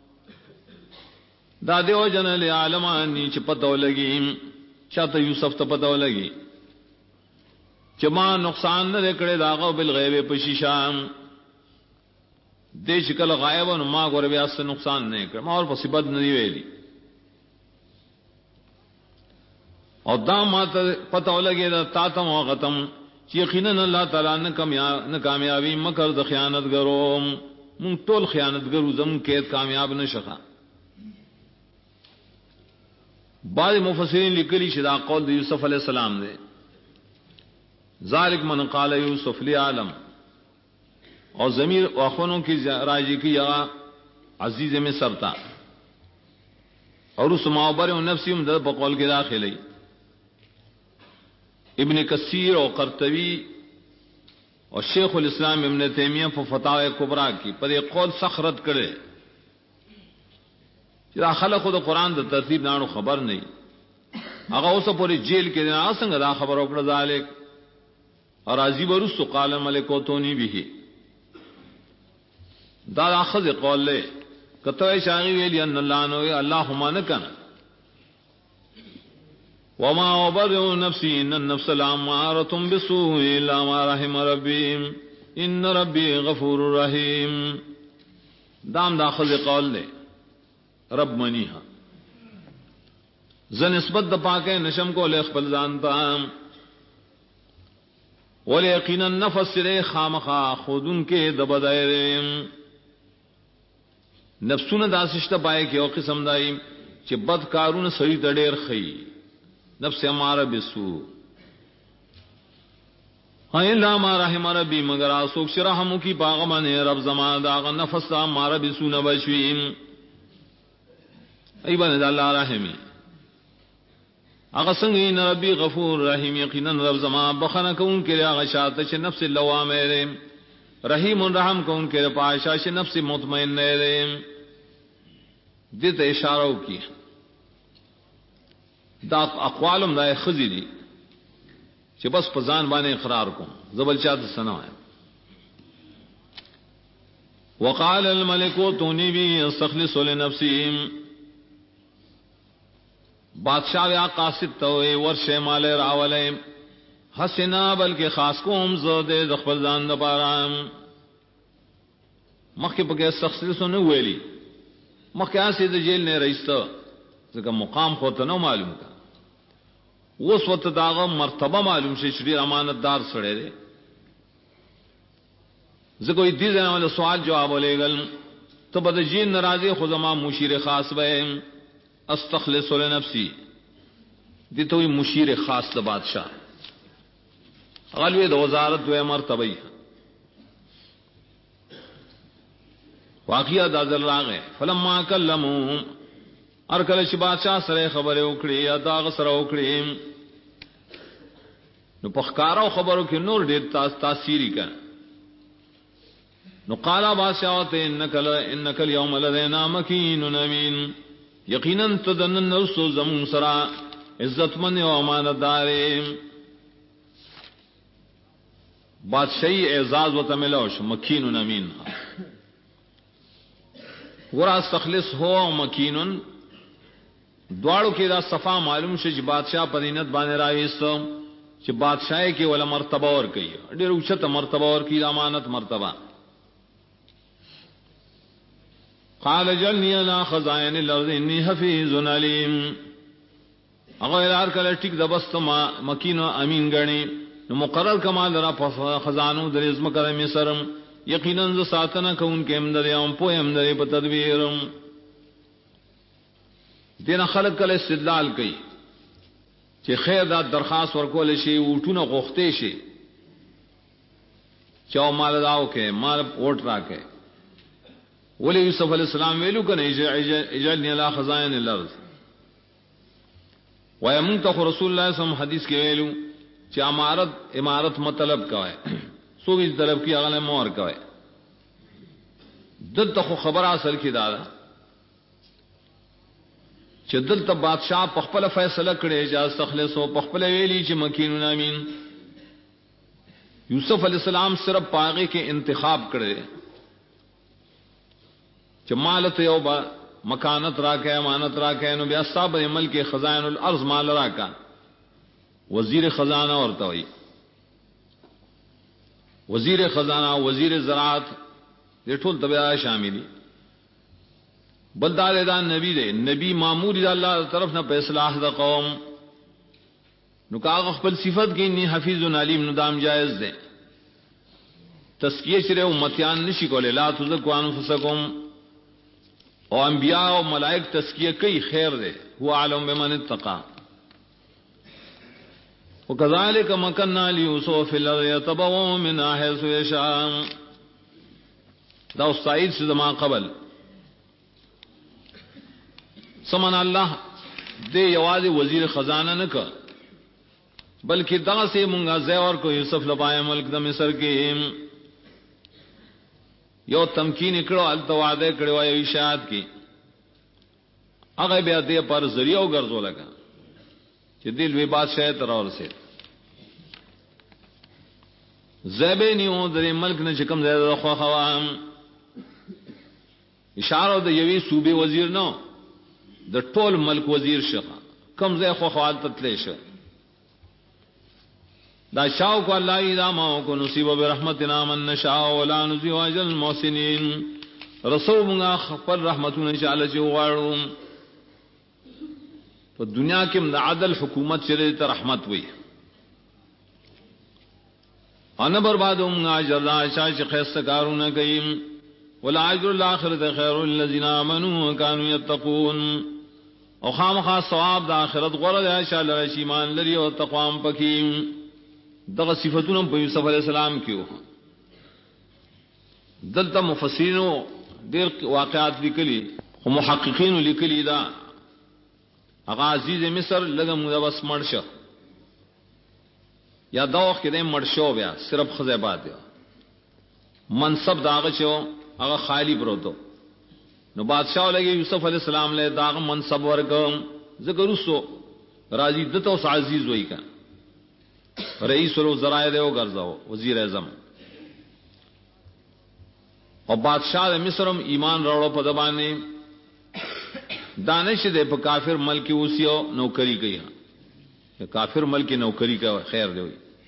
[SPEAKER 1] دا دیو جن لیعلم انی چې پتو لګی چاته یوسف ته پتو لګی چې ما نقصان نه کړی داغه بالغیب په شیشام دې شکل غایب او ما غور بیا څه نقصان نه کړ ما اور په سبد نه ویلي او دا ما ته پته ولګی دا تا ته مو ختم چې یقینا الله تعالی نه کامیابی مکر د خیانتګرو مون ټول خیانتګرو زم کې کامیاب نشخه بعض مفسرین لیکلي چې دا قول د یوسف علی السلام دی ذالک من قال یوسف لعالم اور ضمیر واخونوں کی راجی کی یا عزیز مصر تا اور اس معبر و نفسی در بقول کے داخل ابن کثیر اور قرطبی اور شیخ الاسلام ابن تیمیہ فتاوی کبرا کی پر ایک قول سخرت کرے چرا خلق خود قرآن دا ترتیب نانو خبر نہیں اگا اسا پوری جیل کے دن آسنگ دا خبر اکڑا ذالک اور عزیب رسو قال ملکو تونی بھی دا اخذ قول لے کتوی شاغی ویلی ان اللہ نوی اللہم نکن وما وبرئ نفسی ان النفس لامارة بسوء الا ما رحم ربی ان ربی غفور رحیم دام دا اخذ قول لے رب منیہا زن نسبت دا پاکے نشم کو لے اخبر زانتا ولی یقینا نفس سرے خامخا خودن کے دبدائرے نفسونه داسشته پای کې او قسم دای چې بد کارونه سړی ته ډېر خي نفس اماره بسو هاي لا ما رحم ربي مگر اسوک شرحم کی باغمنه رب زما دا نفس اماره بسو نه بشویم ای باندې الله رحمي هغه څنګه ان ربي غفور رحیم یقینا رب زما بخنه کوم کې هغه شاته چې نفس لوامه رحیم رحم کوم کې پاشا چې نفس مطمئن نه دته اشاره وکي دا اقوالم دا خزي دي چې بس په ځان باندې اقرار کوم زبل چاته سنا وقال الملك اتوني به استخلص لنفسي بادشاہ یا قاصد تو ورشه مال راولې حسنا بلکې خاص کوم زده د خپل ځان لپاره مخکې په کې استخلصونه ویلي مخکې اسې د جیل نه رئیس ته ځکه مقام خو ته نو معلوم کا اوس وته داغه مرتبه معلوم شي چې امانتدار سره دی زکوئی دی زنه سوال جواب ولېګل ته بد جین ناراضي خو زما مشیر خاص به استخلص لنفسي دي ته مشیر خاص د بادشاہ غلوی د وزارت دوه مرتبه واقعیا د ذل راغه فلما کلمو ارکل چې بادشاہ سره خبره وکړي یا دا سره وکړي نو په ښکارو خبرو کې نور ډېر تاثیری کړ نو قال بادشاہ ته انک اليوم لدينا مكين امين یقینا تدن نرسو زمون سرا عزت من او امانتدار بادشاہی اعزاز و تملوش مکین امین ورا استخلص هو او مکین دواړو کې دا صفا معلوم شي چې بادشاہ پرینت باندې راويستو چې بادشاہي کې ولا مرتبه ور کوي ډېر اوچته مرتبه ور کوي امانت مرتبه قال جلني على خزائن الارض اني حفيظ عليم هغه لار کله ټیک د بس ما مکین او امین غني نو مقرر کمال را په خزانو د رزم کړه مصر یقینا ز ساتنه کوم کې هم دریم په هم درې په تدبیرم دین خلق کله استدلال کوي چې خیر دا درخواست ورکول شي وټونه غوښته شي چا مال داو کې مال ووټ راکې ولی یوسف علیہ السلام ویلو کنه اجلنی علی خزائن الارض ويمنت رسول الله صلی الله علیه وسلم حدیث کې ویلو چې امارت مطلب کوي سو وی طلب کی هغه مور کوي دلته خو خبر اصل کې دا چې دلته بادشاہ په خپل فیصله کړي اجازه تخلصو په خپل ویلي چې مکین امین یوسف علیہ السلام صرف پاغه کې انتخاب کړي چې مالت یو با مکانت راکې امانت راکې نو بیا صاحب عمل کې خزائن الارض مال راکا وزیر خزانه ورته وي وزیر خزانه وزیر زراعت دې ټول تبع شاملي بلدار دا نبی دې نبی مامور دی الله طرف نه په اصلاح د قوم نو کاغه خپل صفت کې ني حفیظ علیم ندام جائز ده تزکیه شره امتیان نشي کولای لا تزکوا انفسکم او انبیاء او ملائک تزکیه کوي خیر ده هو علم بمن اتقى وكذلك مكننا ليوسف في الارض يتبوأ من حيث يشاء دا استعید سے زمان قبل سمن الله دے یوازې وزیر خزانه نه ک بلکې دا سه مونږه زیور کو یوسف لپاره ملک د مصر کې یو تمکین کړو التواده کړو یو اشاعت کې هغه بیا دې پر ذریعہ وګرځول لگا چې دل وی بادشاہ تر ورسه زبینیو د ملک نه چکم زیاده خو خوام اشاره د یوی صوبې وزیر نو د ټول ملک وزیر شخه کم زې خو خوال تتلی شه دا شاو کو الله اذا ما کو نصیب برحمتنا من نشاء ولا نذيع اجر المحسنين رسول موږ خپل رحمتونه ان شاء الله چې وغواړو په دنیا کې د عدل حکومت چره ته رحمت وي ان بربادوم اجر عائشہ خیسته کارونه کوي ولا اجر الاخرته خير للذين امنوا وكانوا يتقون او خامخا ثواب د اخرت غره ده ان شاء الله ایمان لري او تقوا پکې دغه صفاتونه په یوسف علی السلام کې وو دلته مفسرینو ډېر واقعات لیکلي او محققین لیکلي دا هغه عزیز مصر لګم دا بس مرشه یا دا وخت کې مرشو بیا صرف خزیبات منصب داغه شو هغه خالی پروتو نو بادشاہ لګي یوسف علی السلام له داغه منصب ورکم ذکر وسو راضی دته اوس عزیز وای کا رئیس الوزراء دیو ګرځاو وزیر اعظم او بادشاہ د مصرم ایمان راوړو په دبانې دانش دې په کافر ملک اوسیو نوکری کوي کافر ملک نوکری کا خیر دی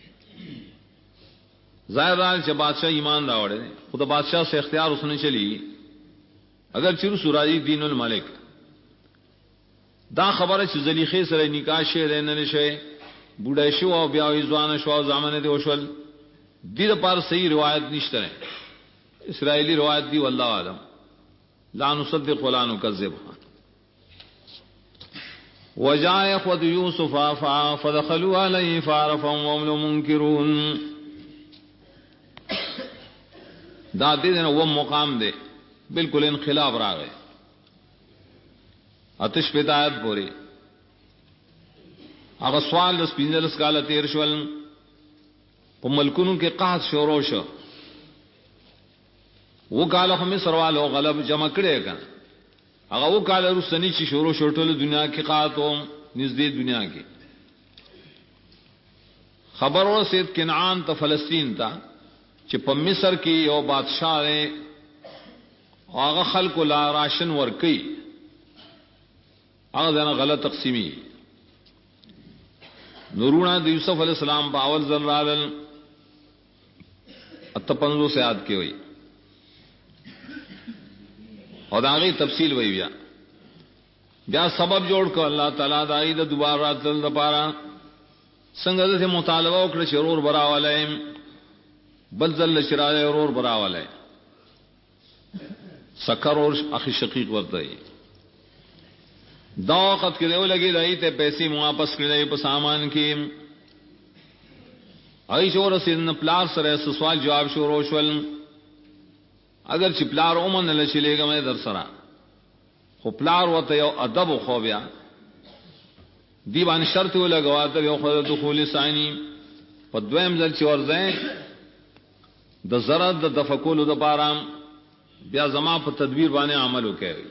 [SPEAKER 1] ظاهر چې بادشاہ ایمان راوړي خو د بادشاہ سے اختیار اسنه چلی اگر چیرې سورای دین الملک دا خبره چې زلیخې سره نکاح شه نه نشي بوډای شو او بیا ځوان شو زمانه دی وشول دې لپاره صحیح روایت نشته اسرائیلی روایت دی واللہ عالم لا نصدق ولا نکذب. وجاء اخوة يوسف فدخلوا عليه فعرفهم وهم منكرون. دا دې نه و مقام دے بالکل انقلاب راغی آتش پیدایت پوری. هغه سوال د سپینځلس کاله تیر شول په ملکونو کې قحط شروع شو. و کاله هم سروالو غلب جمع کړي کړه. هغه و کاله رسنی چې شروع شو ټول دنیا کې قحط او نږدې دنیا کې خبر ورسید کنعان ته فلسطین ته چې په مصر کې یو بادشاہ دی هغه خلکو لا راشن ورکي هغه ځنه غلط تقسیمی. نورونه د یوسف علی السلام په اول ځل رالل اتپنځو سے یاد کې وي او دا غي تفصیل وی بیا سبب جوړ کړ الله تعالی دا اید دوباره راتل لپاره څنګه د مطالبه وکړه شرور براولای بل ذل شرای اورور براولای سکر اور اخی شقیق ورته دا وخت کې دیو لګي دای ته پیسې واپس کړې په سامان کې آی شور سین پلار سره سوال جواب شروع شول. اگر چې پلار اومن نه لشلېګم در سره خو پلار وته یو ادب خو بیا دی باندې شرط ولګوا ته یو خو دخول ثانی په دویم ځل چې ورځي د زړه د تفکر د پاره بیا زما په تدبیر باندې عمل وکړي.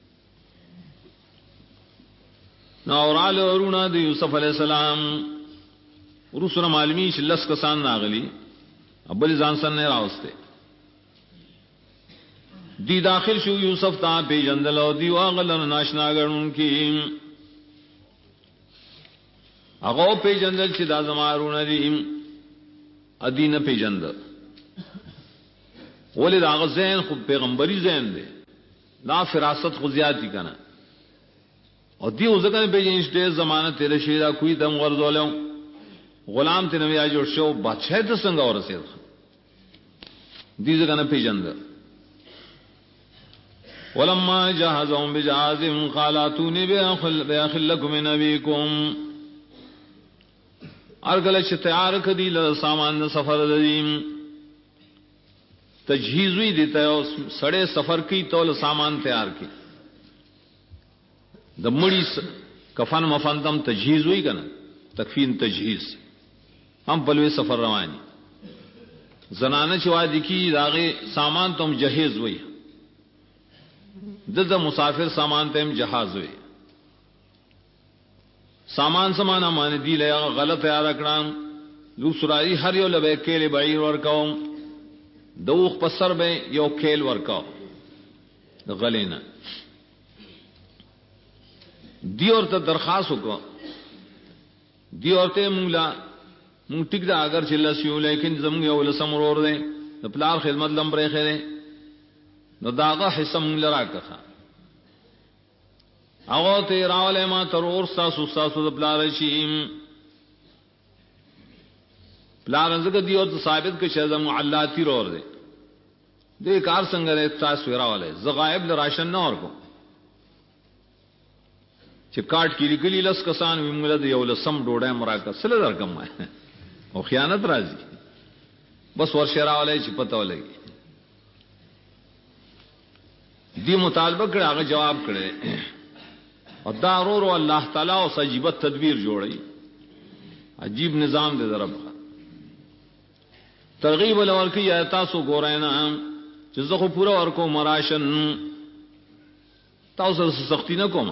[SPEAKER 1] نو اورال ورونه د یوسف علی السلام ورسره معلومی چې لس کسان ناغلی ابل ځان سن نه راوسته دی داخل شو یوسف تا پیجندل او دی واغلن ناشنا غړون کی هغه پیجندل چې دا زمارونه دي ادینه پیجندل ولید هغه زین خو پیغمبري زین دی نا فراست خو زیاتی کنه او دی وزګن پیجنشته زمانه تیر شي دا کوئی دم ورزولم غلام ته نویا جوړ شو بادشاہ ته څنګه ورسید دی ځګن پیجندل. ولما جهزهم بجهازهم قال اتوني باخل لكم من ابيكم. ارګل چې تیار کړي له سامان سفر دیم تجهیز وی دیتا سړې سفر کی تول سامان تیار کی د مړی کفن مفندم تجهیز وی کنه تکفین تجهیز هم بلوي سفر رواني زنانه چې وادي کی داغه سامان تم جهیز وی د مسافر سامان ته جهاز وي سامان سمانا مان دی له غلط یاد کړم لو سورای هر یو لبه کېل بعیر ورکاو دوخ پسر به یو کېل ورکاو د غلینا دی اورته درخواست وکړه دی اورته مونږ ټیک دا اگر چې لسیو لیکن زموږ یو لسم ورور دی د پلار خدمت لمبرې خره نو داغه حصہ مونږ لرا کړه هغه ته راولې ما تر اور ساسو د پلار شي پلار څنګه دیو ته ثابت کې شزم معلاتی رور دی دې کار څنګه له تاسو راولې زغائب ل راشن نه ورکو چې کاټ کې لګلی لس کسان ویمله دی یو لسم ډوډۍ مراکه سره درکم او خیانت راځي بس ورشه راولې چې پته ولګي دی مطالبه کړه هغه جواب کړي او دا ورو الله تعالی او عجیب تدبیر جوړي عجیب نظام دې ضرب ترغیب ولور کی تاسو ګورینا چې زه خو پورا ورکو مراشن تاسو سختی نه کوم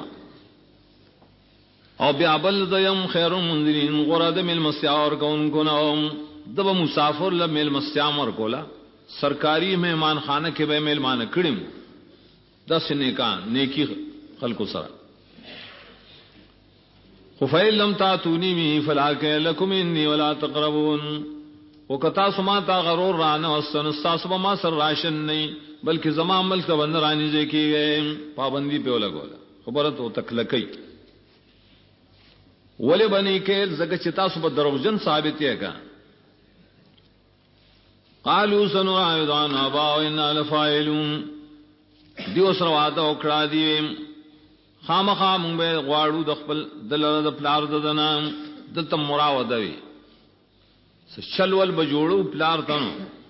[SPEAKER 1] او بیا بل دیم خیر منذرین غراد مل مسیار کون کو نو دب مسافر ل مل مسیامر کولا سرکاری مہمان خانه کې به مهمان کړم 10 نیکی خلق سره خفیل لم تاتونی می فلا کہ لکم انی ولا تقربون وکتا سما تا غرور رانه وسن استاسب ما سر راشن نہیں بلکہ زما عمل کا بند رانی جے کی گئے پابندی په لګول خبره تو تکلکی ولی بنی کې زګه چتا سب دروغجن ثابت یې کا قالوا سنراود عن آبائنا لفاعلون دیو سره واده وکړه دی خامخا مونږ به غواړو د خپل د پلار ددنه دلته مراوده وي چلول به جوړو پلار تنو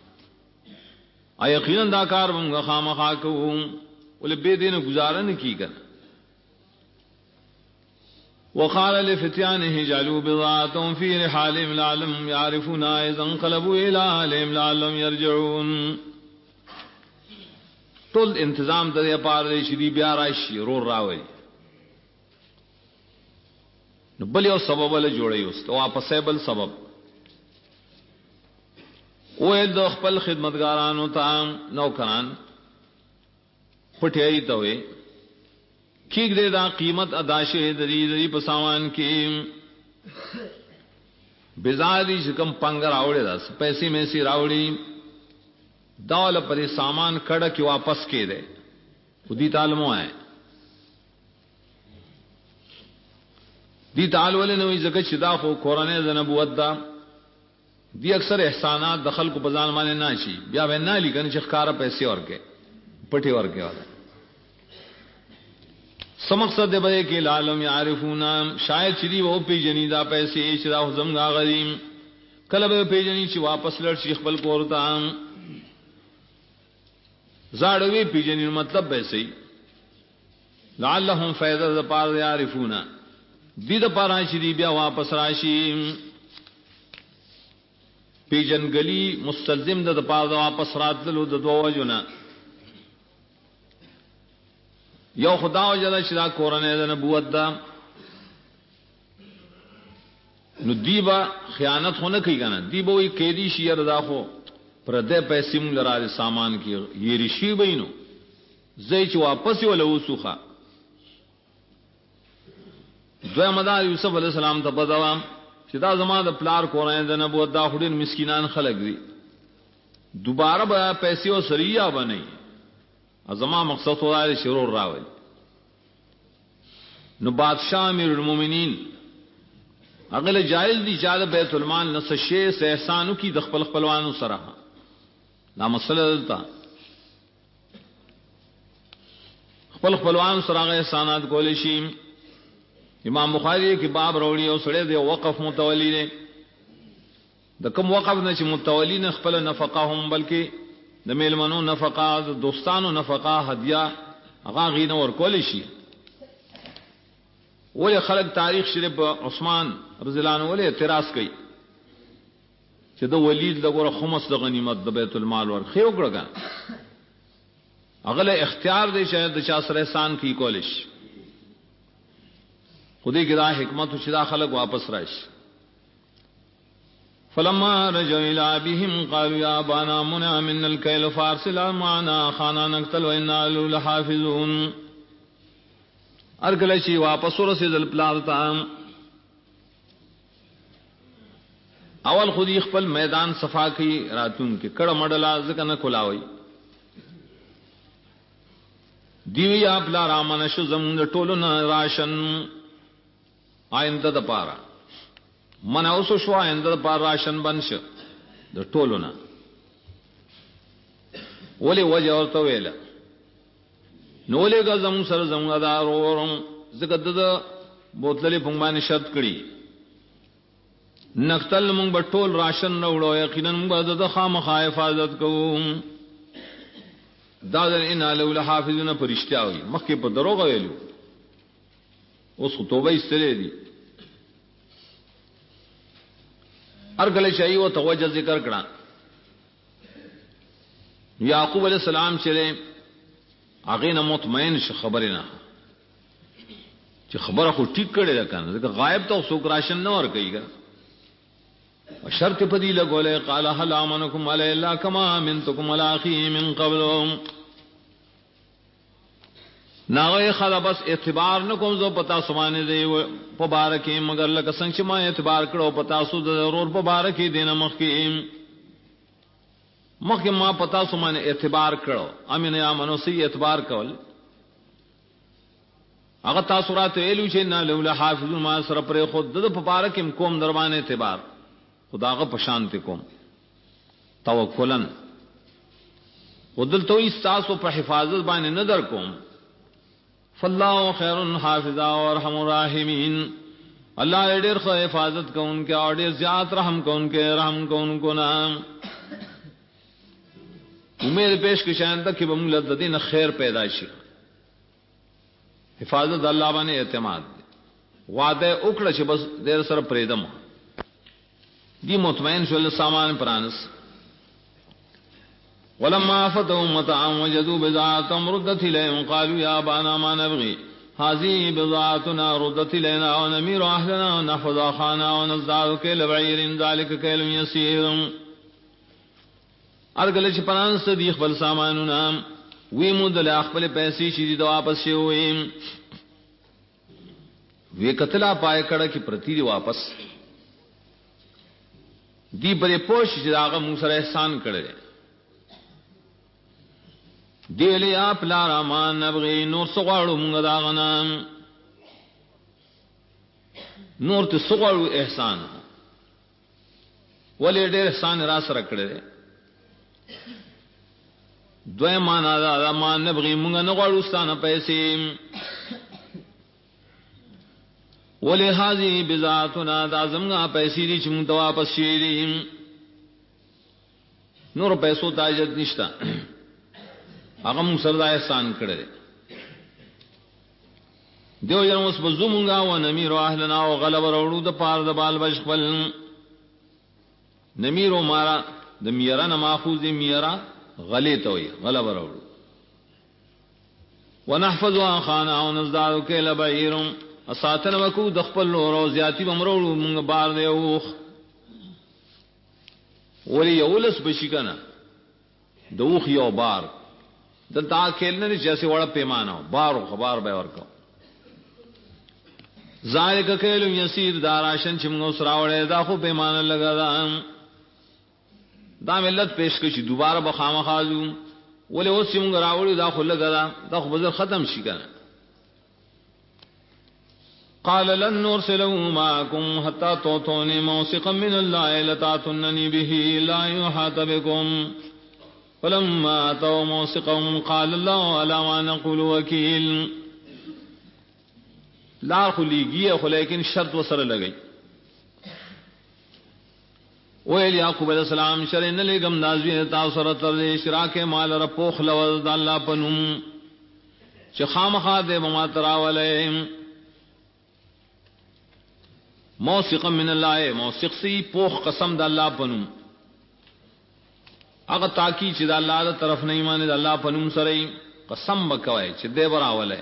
[SPEAKER 1] یقینا دا کار مونږ خامخا کوو ولې به دینه گزاره نه کیږي. وقال لفتيانه جعلوا بضاعتهم في رحالهم لعلهم يعرفونها إذا انقلبوا إلى أهلهم لعلهم يرجعون. ټول انتظام د دې پاره چې دی بیا راشي رور راوي نو بل یو سبب له جوړي اوس واپس بل سبب او د خپل خدمتګارانو ته نوکران پټي ته وي کیګ دې دا قیمت ادا شه د دې په سامان کې بزادي چې کم پنګ راوړي دا پیسې مې سي راوړي داول پر سامان کړه کې واپس کې ده ودي تعلمو ہے دی تعال ولې نوې زکه چې دا خو قرانه د نبوت دا دی اکثر احسانات د خلکو په ځان باندې نه شي بیا وینا لیکن چې ښکارا پیسې ورکه پټي ورکه والا سمقصد دی به کې لعلم يعرفون شاید چې دی وو په جنیدا پیسې چې دا زمغا غریم کله به په جنی چې واپس لړ شیخ بل کورتا زاړوي په جنی مطلب به سي لعلهم فائدہ د پاره يعرفون دې د پاره چې دی بیا واپس راشي په جنګلی مستلزم د پاره واپس راتلو د دوه وجونه یو خدا وجدا چې دا قرانه د نبوت دا نو دیبا خیانت خونه کوي کنه دیبا وی قیدی شیر دا خو پر دې پیسې مونږ لاره سامان کې یې رشي بینو زې چې واپس ولا وسوخه دوی مدار یوسف علی السلام ته بدوا چې دا زما د پلار قرانه د نبوت دا خوري مسکینان خلق دي دوباره به پیسې او سریه بنئ ازما مقصد وای شرور راوي نو بادشاہ امیر المؤمنین اغله جایز دي چې بیت المال نس شی سه احسانو کی د خپل خپلوانو سره دا مسله دلته خپل خپلوانو سره احسانات کول شي. امام بخاری کې باب وروړي او سره دی وقف متولی نه د کوم وقف نه چې متولی نه خپل نفقه هم بلکې د میلمنو نفقه د دوستانو نفقه هدیه هغه غینه ور کول شي. ولې خلق تاریخ شریف عثمان رضی الله عنه ولې اعتراض کوي چې د ولید دغه خمس د غنیمت د بیت المال ورخه وګړه اغله اختیار دی شاید د چا سره احسان کی کولش خودی کې دا حکمت چې دا خلق واپس راشي. فلما رجعوا الى ابيهم قالوا يا ابانا منع منا الكيل فارسل معنا اخانا نقتل وانا له لحافظون. ارګل شي واپس ورسېدل پلار ته اول خودی خپل میدان صفا کی راتون کې کړه مډلا ځکه نه کولاوي دیوی یا پلار امنه شو زمون ټولو نه راشن آینده د پاره من اوسو شو آینده د پاره راشن بنش د ټولو نه ولې وجه ورته ویل نو له غزم سره زموږدار ورم زګد د بوتلې په باندې شرط کړی نقتل مونږ په ټول راشن نه وړو یقینا مونږ د خامخا حفاظت کوو دا ان له حافظونه پرشتاوي مخکې په دروغ ویلو اوس توبه استلې دي ارګل شي او توجه ذکر کړه. یعقوب علیہ السلام چې هغه نه مطمئن ش خبره نه چې خبره خو ټیک کړي ده کنه ځکه غایب ته څوک راشن نه ور کوي او شرط په دی لګولې قال هل امنکم علی الله کما منتکم علی اخی من قبل ناغه خلا بس اعتبار نکوم زو پتا سمانه دی په بارکه مگر لکه څنګه چې ما اعتبار کړو پتا سو ضرور په بارکه دینه مخکې ما پتا سمانه اعتبار کړو امین یا منو سی اعتبار کول هغه تاسو راته ویلو چې نه لولا حافظ ما سره پر خود د په بارکه کوم دروانه اعتبار خداغه پشانت کوم توکلن ودلته استاسو په حفاظت باندې نظر کوم فالله خیر حافظا وارحم الراحمین اللہ ډیر خو حفاظت کوونکې او ډیر زیات رحم کوونکې رحم کوونکو نام امید پیش کې شان تک چې بمول د دین خیر پیدا شي حفاظت الله باندې اعتماد وعده وکړه چې بس ډیر سره پریدم دی مطمئن شول سامان پرانس ولما فتحوا متاعهم وجدوا بضاعتهم ردت إليهم قالوا يا أبانا ما نبغي هذه بضاعتنا ردت إلينا ونمير أهلنا ونحفظ أخانا ونزداد كيل بعير ذلك كيل يسير ارګل چې پران صدیق بل سامانونه وی مودل خپل پیسې چې د واپس شوې وی کتلا پای کړه کې پرتی دی واپس دی بلې پوش چې هغه موږ سره احسان کړل دی له خپل رامان نبغي نور سغواړو موږ دا غنام نور ته سغواړو احسان ولې ډېر احسان را سره کړل دوی معنا دا ما نبغي موږ نه غواړو ستانه پیسې ولې هذه بذاتنا دا زمغه پیسې دي چې موږ ته واپس شي دي نور پیسو تاجت نشتا هغه موږ سره احسان کړل دیو جن اوس بزومغه و نمیر اهلنا او غلب وروړو د پار د بال بشخل نمیرو مارا د میرا نه ماخوذ میرا غلیت وي غلب وروړو ونحفظ اخانا ونزداد كيل بعير اساتن وکو د خپل نور زیاتی بمروړو موږ بار دی اوخ ولی یولس بشی کنه دوخ یو بار دلته کېل نه چې وړه پیمانه بارو خبر به ورکو ذالک کېل یسیر داراشن چې موږ سره وړه دا خو پیمانه لګا دا ملت پیش کړي دوباره به خامخازو ولې اوس موږ راوړو دا خو لګا دا خو بزر ختم شي کنه قال لن نرسله معكم حتى تعطوني موثقا من الله لتعطونني به لا يحاط بكم فلما اتوا موثقهم قال الله على ما نقول وكيل لا خلیگی خو لیکن شرط وسره لګی ویل یعقوب علیہ السلام شرن لګم نازوی تاسو سره تر اشراک مال رپوخ لو د الله پنوم چې خامخا دې ما تراولې موثقا من الله موثق سی پوخ قسم د الله پنوم هغه تاکی چې د الله تر طرف نه ایمان د الله پنوم سره قسم وکوي چې دې براوله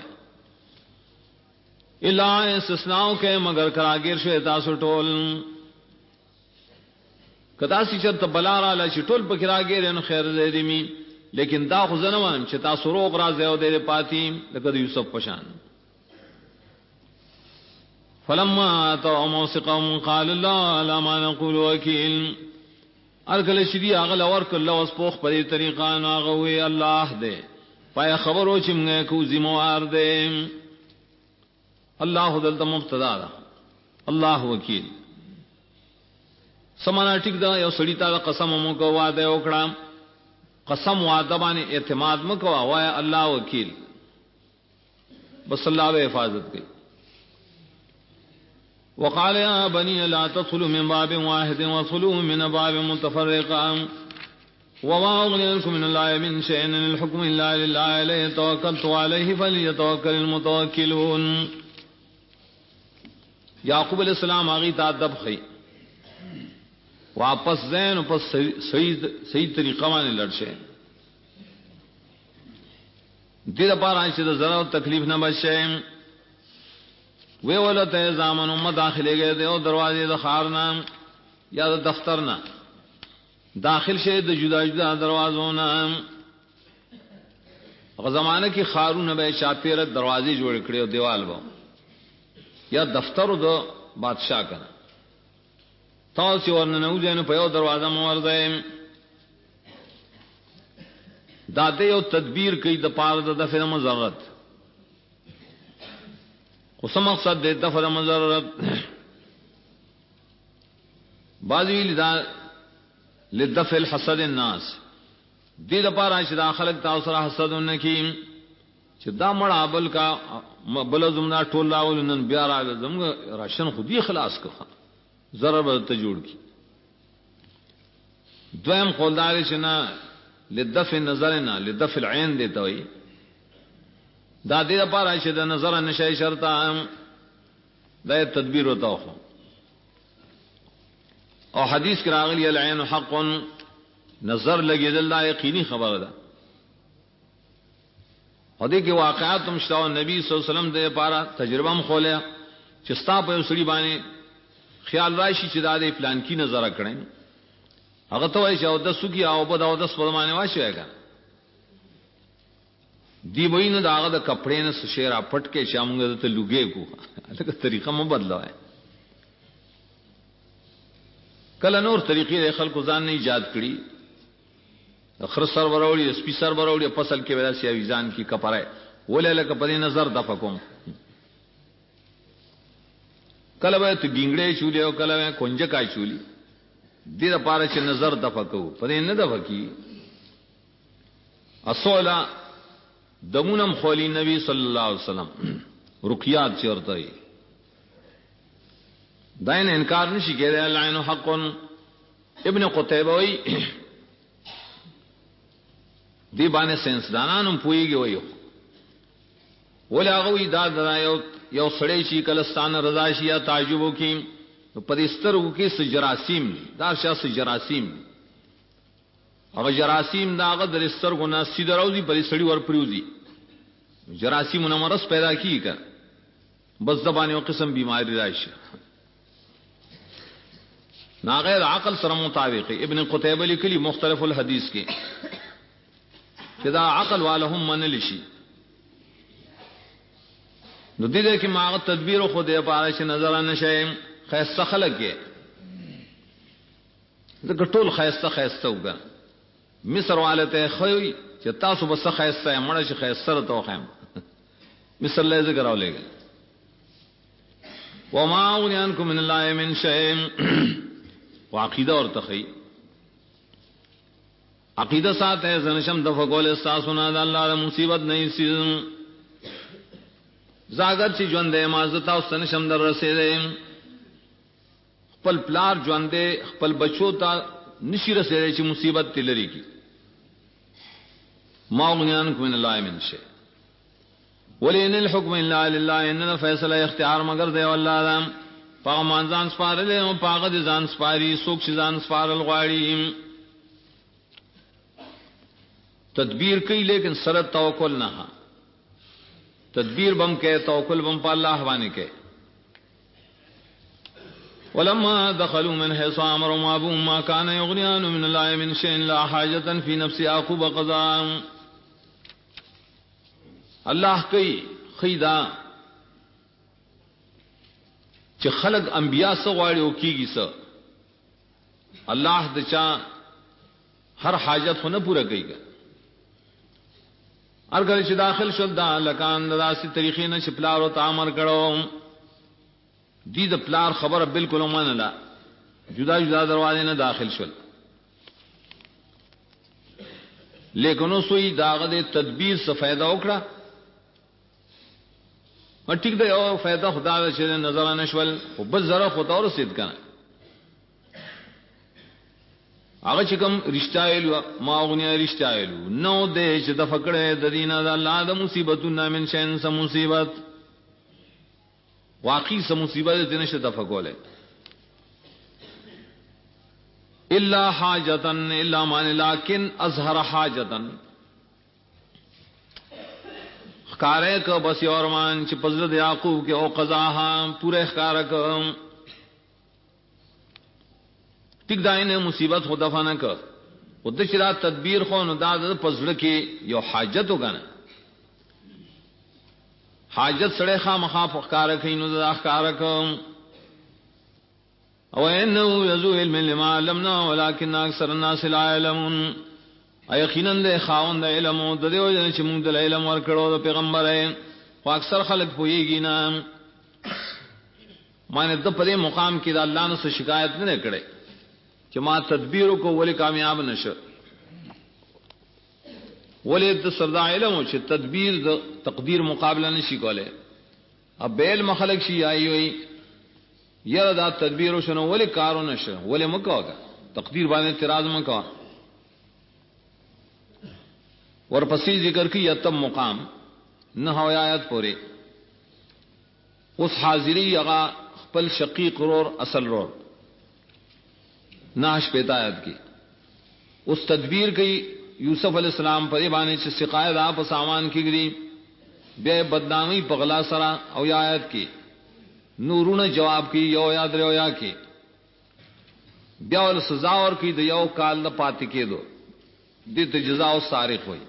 [SPEAKER 1] الا استثناء کې مگر کراګیر شوی تاسو ټول کدا چې چرته بلار علی چې ټول پکې راګیر نو خیر دې می لیکن دا خو زنوان چې تاسو روغ راځي او دې پاتې لکه د یوسف پشان فلما اتوا موثقهم قال الله على ما نقول وكيل ارکل شدی اغل ورک الله اوس پوخ په دې طریقه نو هغه وی الله دې پای خبرو چې موږ کو ذمہوار دې الله دلته مبتدا ده الله وکیل سمانا ټیک دا یو سړی ته قسم مو کو وعده وکړه قسم وعده باندې اعتماد مکو وای الله وکیل بس الله به حفاظت کوي وقال يا بني لا تدخلوا من باب واحد وادخلوا من باب متفرقا وما أغني لكم من الله من شيء إن الحكم إلا لله عليه توكلت عليه فليتوكل المتوكلون یعقوب علیہ السلام آغی تا ادب خی واپس زین پس صحیح طریقہ مانے لڑشے دیر پار آنچہ دا ذرا تکلیف نہ بچے وی ولت زامن امت داخلے گئے دے او دروازے دا خارنا یا دا دفترنا داخل شے دا جدا جدا دروازونا زمانہ کی خارون بے چاپیرت دروازے جوڑ کڑے او دیوال با یا دفتر دا بادشاہ کنا تاو سی ورننو جینو پیو دروازہ موردے داتے یو تدبیر کئی دا پار دا دفع مضرت خصم مقصد دے دفع مضرت بعضی لدا لدفع الحسد الناس دې لپاره چې دا خلک تاسو سره حسد ونکي چې دا مړه بل کا بل زمنا ټول لاول نن بیا راغله زموږ راشن خو دې خلاص کړه ضرر ته جوړ کی دویم قولدار چې نه لدفع النظر نه لدفع العين دې ته وي دا دې لپاره چې د نظر نشي شرط دا تدبیر وتاو او حدیث کې راغلی العين حق نظر لګیدل دا یقیني خبره ده او دې کې واقعات مشتاو نبی صلی الله علیه وسلم د لپاره تجربه هم خوله چې ستا په سړي باندې خیال راشي چې دا دې پلان کې نظر کړي هغه ته وایي چې او د سګي او په دا د سپمانه واشيګا دی وینه دا هغه د کپڑے نه شیرا پټ کې شامګه ته لوګي کو هغه طریقه مو بدلوي کله نور طریقې خلکو ځان نه ایجاد کړي اخر سر وروړي سپي سر وروړي فصل کې ولا سی ویزان کی کپره ولې لکه په نظر د فکم کله به ته ګنګړې چولې او کله به کونجکای چولې دې لپاره چې نظر د فکو په نه د فکی اصولا دمونم خولی نبی صلی الله علیه وسلم رقیات چورته داین انکار نشي کېدای العين حق ابن قتيبه وی دی باندې سنس دانانم پويږي وي ولا غوي دا یو سړی شي کلستان رضا شي یا تعجب وکي پرستر وکي سجراسیم دا شاس جراسیم او جراسیم دا غ درستر ګنا سیدروزی پر سړی ور پریوزی جراسیم مرض پیدا کی کا بس زبان یو قسم بیماری راشي نا غیر عقل سره مطابق ابن قتيبه لیکلی مختلف الحدیث کې کدا عقل والهم من لشي نو دې کې ما تدبیر خو دې پاره چې نظر نه شي خیسته خلک کې دا ټول خیسته وګا مصر والته خوي چې تاسو بس خیسته مړ شي خیسته ته خیم مصر له ذکر اولېګ وما اغنيانكم من الله من شيء وعقیده اور تخی عقیده ساتھ ہے زنشم دفع قول استاسونا دا اللہ دا مصیبت نہیں سیزم زاگر چی جوندے مازتا اس سنشم در رسیدے خپل پلار جوندے خپل بچو تا نشی رسیدے چی مصیبت تلری کی ما اغنیانکم من اللہ من شے ولین الحکم اللہ للہ اننا فیصلہ اختیار مگر دے واللہ دا پاغ مانزان سپارلے و پاغ دزان سپاری سوک شزان سپارل غاڑی تدبیر کئی لیکن سرد توکل نہ تدبیر بم کے توکل بم پا اللہ بانے کے ولما دخلوا من حيث امرهم ابوهم ما كان يغنيان من الله من شيء لا حاجة في نفس يعقوب قضاء اللہ کئی خیدا چې خلق انبیاء سو غواړي او کیږي سو الله د چا هر حاجت خو نه پوره کوي ارګل چې داخل شول دا لکان داسې طریقې نه چې پلار او تعامل کړو دې د پلار خبره بالکل ومنله جدا جدا دروازې نه داخل شول لیکن اوسوي داغه د تدبیر څخه फायदा وکړه ټیک دی او फायदा خدا چې نظر نشول او بل زره خدا ورسید کنه هغه چې کوم رښتایلو ما غونې رښتایلو نو دې چې د فکړې د دینه د الله د مصیبتونو من شین سم مصیبت واقعي سم مصیبت دې نشه تفکوله الا حاجتن الا مان لكن اظهر حاجتن خکارے کو بس اور مان چې پزړه د یعقوب کې او قضا ها پوره خکار کو ټیک داینه مصیبت خدا فانه ک او د شرا تدبیر خو نو د پزړه کې یو حاجت وګنه حاجت سره خامخا فخکار کینو د اخکار کوم او انه یذو علم لما علمنا ولكن اکثر الناس لا يعلمون یقینا د خاوند علم او د دیو چې موږ د علم ورکړو د پیغمبر او اکثر خلک پوېږي نه مانه د پدې مقام کې د الله نه شکایت نه کړي چې ما تدبیر کو ولې کامیاب نشه ولې د سردا علم چې تدبیر د تقدیر مقابله نشي کوله اب بیل مخلق شي آئی وي یره دا تدبیر شنو ولې کارو نشه ولې مکوګه تقدیر باندې اعتراض مکوا ورپسې ذکر کی یتم مقام نه آیات پورې اوس حاضری هغه خپل شقیق رور اصل رور ناش پیتا آیات کی اس تدبیر کی یوسف علیہ السلام پر باندې چې سقایت اپ سامان کیږي بے بدنامی پغلا سرا او آیات کی نورونه جواب کی یو یاد لرو یا کی بیا ول سزا اور کی د یو کال نه پاتې کېدو د ته جزاء او صارخ وي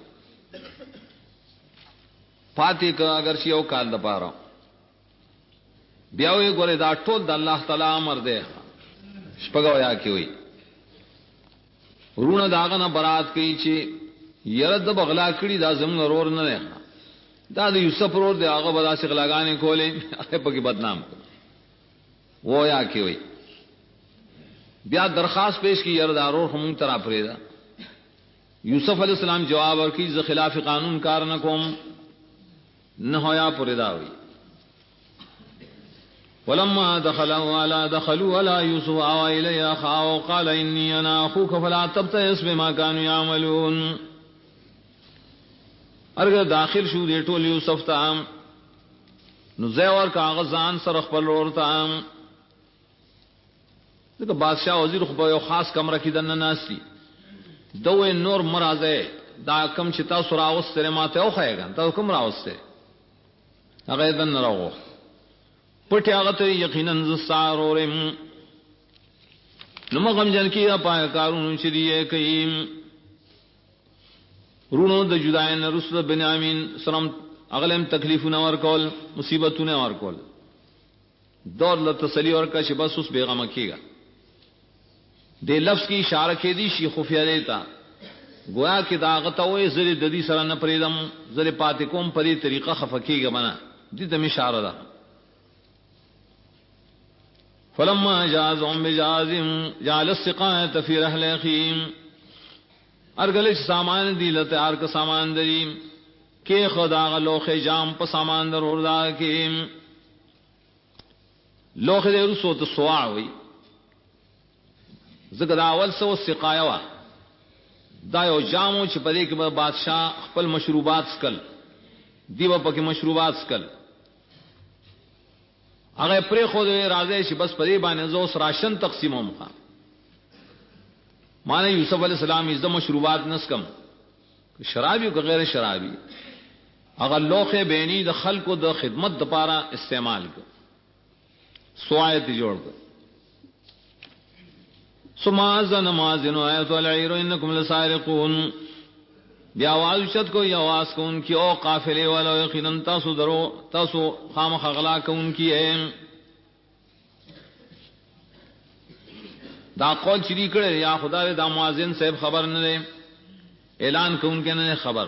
[SPEAKER 1] پاتې کا اگر شی یو کال د پاره بیا وی ګوره دا ټول د الله تعالی امر دی شپګو یا کی وي ورونه داغه نه برات کوي چې یره د بغلا کړي دا زمون ورور نه نه دا د یوسف ورور دی هغه بدا شغلاګانې کولې هغه پکې بدنام و یا کی وي بیا درخواست پیش کی یره دارور هم ترا پریدا یوسف علیہ السلام جواب ورکی ز خلاف قانون کار نه کوم نه ہویا پریدا وی ولما دخلوا على يوسف آوى إليه أخاه قال إني أنا أخوك فلا تبتئس بما كانوا يعملون ارګه داخل شو دې ټول یوسف ته نو زیور کاغذان سره خپل ورته دغه بادشاہ وزیر خو په یو خاص کمره کې دنه ناشتي دوه نور مرازه دا کم چې تاسو راوستره ماته او خایګان تاسو کوم راوسته هغه دنه راو پټه هغه ته یقینا زسارورم نو مغم جن کیا پای کارون شریه کیم رونو د جداین رسل بنیامین سلام اغلم تکلیفونه ور کول مصیبتونه ور کول دور له تسلی ور کا چې بس اوس بیغمه کیږي د لفظ کی اشاره کې دي شي خفیه دیتا گویا کې داغه ته وې زری د دې سره نه پریدم زری پاتې کوم په دې طریقه خفکیږي بنا دې ته اشاره ده فلما جازهم بجازهم جعل السقايه في رحل اخيهم ارګل سامان دی لته ار کا سامان دی کې خدا غلوخه جام په سامان ضرور دا کې لوخه دې رسو ته سوا وي زګدا اول سو سقايه وا دا یو جامو چې په دې کې بادشاہ خپل مشروبات سکل دیو په کې مشروبات سکل هغه پرې خو دې راځي چې بس په دې باندې زو راشن تقسیموم ښا معنی یوسف علیہ السلام از مشروبات نسکم شرابی او غیر شرابی هغه لوخه بینی د خلکو د خدمت د پاره استعمال کو سوایت جوړ کو سمازن مازن ایت العیر انکم لسارقون بیا आवाज شت کو یا आवाज کو ان کی او قافلے والا یقینا تاسو درو تاسو خامخ غلا کو ان کی ہے دا قول چری کړه یا خدای دا مؤذن صاحب خبر نه اعلان کو ان کے نه خبر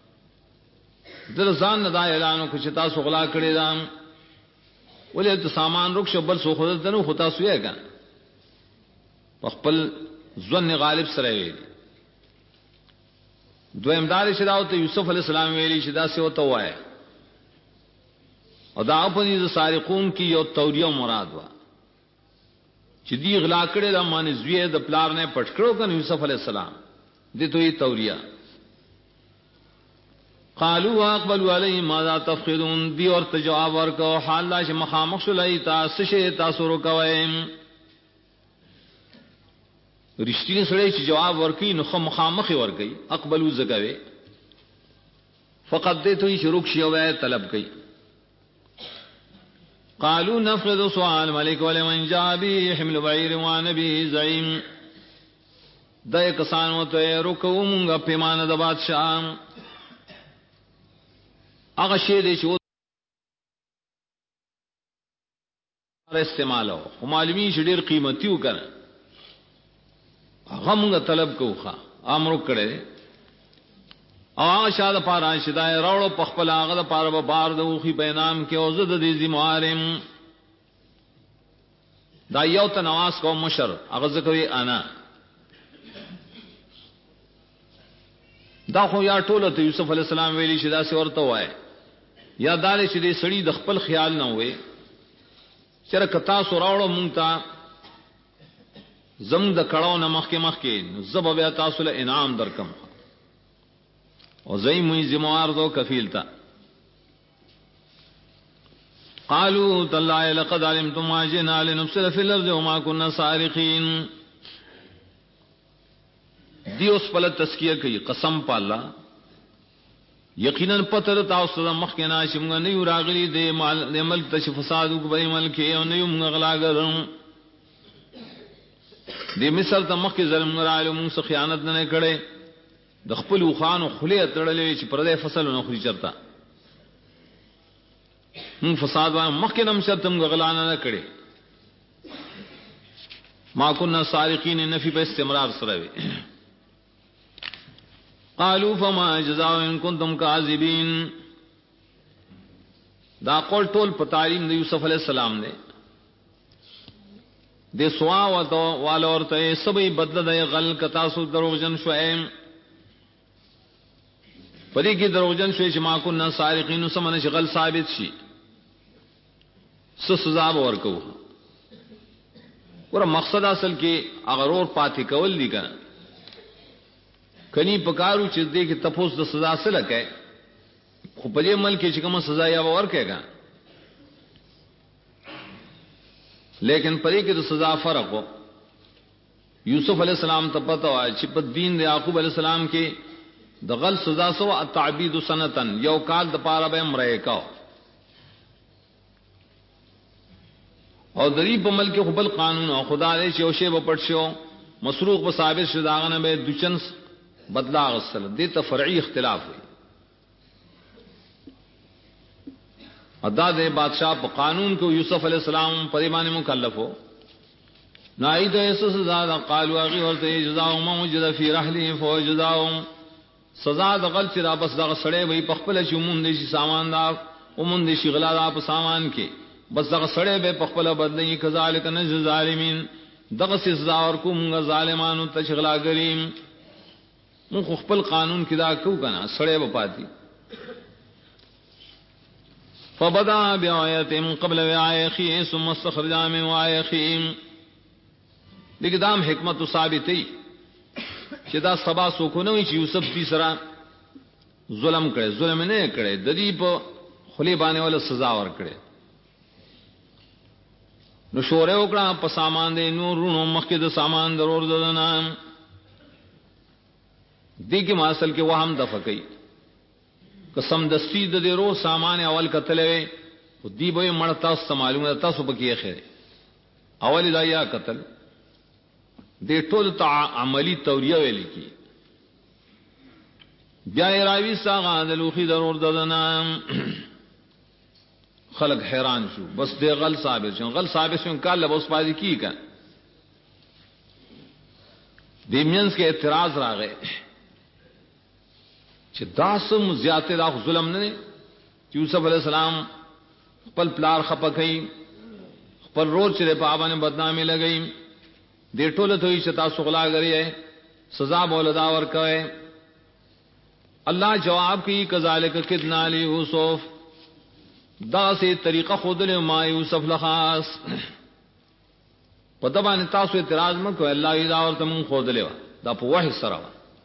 [SPEAKER 1] در ځان نه دا اعلان کو چې تاسو غلا کړی دا ولې ته سامان رخ شبل سو خود دنو خطا سویګا خپل ځن غالب سره ویل دویم دار شداو ته یوسف علی السلام ویلی شدا سه وته وای او دا په دې سارقون کی یو توریه مراد وا چې دی غلا کړي د معنی زوی د پلار نه پټکړو کنه یوسف علی السلام دې ته یې توریه قالوا اقبلوا علی ماذا تفقدون دی اور جواب ورکو حال لا چې مخامخ شلای تاسو شه تاسو روکوي رښتینی سره چې جواب ورکړي نو مخامخ ورکړي اقبلوا زګوي فقط دې ته شروع شي او طلب کوي قالوا نفرض سؤال ملك ولمن جاء به حمل بعير ونبي زعيم دای کسان وته رکو مونږه پیمانه د بادشاہ هغه شی دې چې استعمالو معلومی شډیر قیمتي وکړه هغه موږ طلب کوخه امر کړي او شاده پاره شدای راوړو په خپل هغه د پاره به بار د وخی بینام کې او زده دي زموارم دا یو تنواس کوم مشر هغه ځکوي انا دا خو یا ټوله ته یوسف علی السلام ویلی چې دا څه ورته وای یا دالې چې دې سړی د خپل خیال نه وې چېر کتا سوراوړو مونږ ته زم د کړهو نه مخکې زب بیا تاسو له انعام درکم او زئی مې ذمہوار دو کفیل تا قالوا تالله لقد علمتم ما جئنا لنفسد في الارض وما كنا سارقين دی اوس په تزکیه کوي قسم په الله یقینا پتر تاسو د مخ کې ناشم نه یو راغلي د مال د ملک ته فساد وکړي ملک او نه یو غلاګرم د مصر ته مخ کې ظلم غراله موږ خیانت نه کړي د خپل خوانو خله تړلې چې پردې فصل نه خوري چرتا موږ فساد باندې مخ کې نم شرطم غلانه نه کړي ما كنا سارقين نفي په استمرار سره وي قالوا فما جزاء ان كنتم كاذبين دا قول ټول په تعلیم د یوسف علی السلام نه د سوا و تو وال اورته سبي بدل د غل کتا سو دروژن شوئم پدې کې دروژن شوي چې ما كنا سارقين سمنه شغل ثابت شي سزا ورکو ور مقصد اصل کې اگر اور پاتې کول دي کنه کني پکارو چې دې کې تپوس د سزا سره کوي خو په دې ملک کې چې کومه سزا یا ورکېګا لیکن پدې کې د سزا فرق وو یوسف علی السلام ته پته وای چې په دین د یعقوب علی السلام کې د غل سزا سو التعبید سنتن یو کال د پاره به مړې کا او دری په ملک کې خپل قانون او خدا دې چې او شی په پټ شو مسروق په ثابت شو داغه به دچن بدلا غسل دې ته فرعي اختلاف وي ادا دې بادشاہ په قانون کو یوسف علی السلام په ایمان مکلف ہو نائد ایسوس زاد قالوا غي ورته جزاء موجد فی رحله فوجزاهم سزا د غلط را بس دغه سړی وي په خپل شومون دي سامان دا ومون دي شغلا دا په سامان کې بس دغه سړی به په خپل بدلې کذالک نجز ظالمین دغه سزا ورکوم ظالمانو ته شغلا غریم مو خپل قانون کې دا کو کنه سړی به پاتې فبدا بیااتهم قبل وعیخی ثم استخرج من وعیخی دګدام حکمت ثابتې چې دا سبا سو کو نه چې یوسف دې سره ظلم کړي ظلم نه کړي د دې په خلی باندې ول سزا ور کړي نو شوره وکړه په سامان دې نورونو مخکې د سامان ضرور ددنه دې کې ماسل کې وهم د فقې قسم دستی د دې رو سامان اول قتلې او دی به مړ تاسو معلومه تاسو پکې خیر اول دا یا قتل دې ټول عملی توریه ویل کی بیا راوی ساغه د لوخي ضرور ددنه خلق حیران شو بس دې غل ثابت شو غل ثابت شو کله اوس پاتې کی کا دې مینس کې اعتراض راغی چې داسم زیاته دا ظلم نه یوسف علی السلام خپل پلار خپکې خپل روز چې په باندې بدنامي لګئی دې ټوله ته چې تاسو غلا غړي سزا بولدا ور کوي الله جواب کوي کذالک کدنا لی یوسف دا سه طریقه خود له ما یوسف لخاص پته باندې تاسو اعتراض مکو الله ای دا ورته مون خود له دا په وحی سره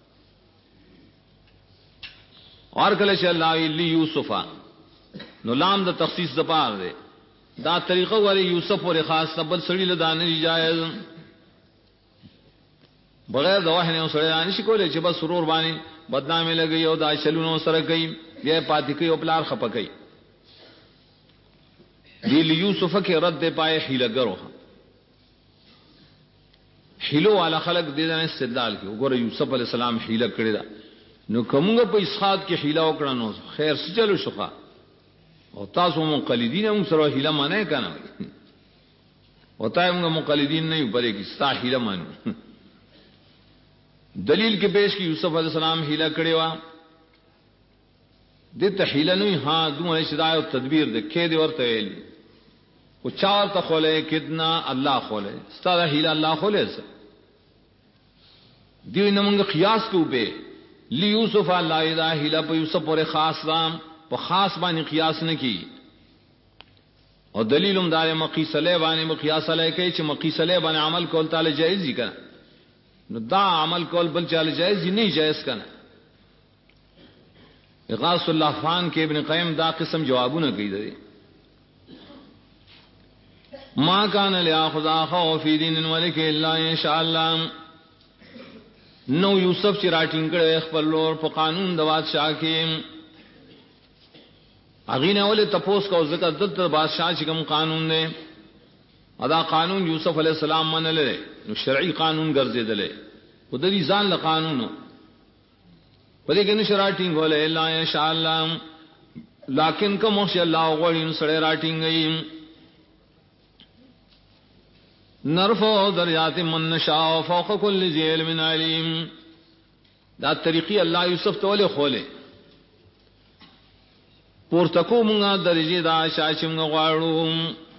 [SPEAKER 1] اور کله چې الله لی یوسف نو لام د تخصیص د پاره ده دا طریقه وری یوسف ور خاص بل سړی له دانه جایز بغیر د وحی نه سره نشي کولای چې بس سرور باندې بدنامي لګي او دا شلونو سره کوي بیا پاتې کوي او پلار خپکای دی یوسف کې رد پای حیلګرو حیلو والا خلق دې نه استدلال کوي وګوره یوسف علی السلام حیله کړی دا نو کومه په اسحاق کې حیله وکړه نو خیر څه چلو شوخه او تاسو مقلدین هم سره حیله معنی کنه او تاسو مقلدین نه یو پرې کې ستا حیله مانو دلیل کې پیش کی یوسف علیہ السلام حیله کړی و د ته حیله نه ها دوه شدای او تدبیر د کې دی ورته ویل او چار ته خوله کدنا الله خوله ستاره حیله الله خوله دی نو موږ قیاس کو به لیوسف اللہ اذا ہلا پا یوسف پر خاص دام پا خاص بانی قیاس نکی اور دلیلم دار مقیسلے بانی مقیاسلے کئی چھ مقیسلے بانی عمل کول تعالی جائز ہی کنا نو دا عمل کول بل چالی جائز ہی نہیں جائز کنا اغاث اللہ فان کے ابن قیم دا قسم جوابو نہ کی دے ما کان لیاخذ اخو فی دین ولک الا ان شاء اللہ نو یوسف چې راټینګ کړي خپل لور په قانون د بادشاہ کې اغینه ولې تپوس کو ذکر د بادشاہ چې کوم قانون دی ادا قانون یوسف علی السلام منل نو شرعي قانون ګرځیدل او د دې ځان له قانونو په دې کې نشه راټینګ ولې الا ان شاء الله لکن کوم چې الله غوړي نو سره راټینګي نرفع درجات من نشاء فوق كل ذي علم عليم دا طریقی اللہ یوسف تولے کھولے پورتکو منگا درجے دا شاشم غواړو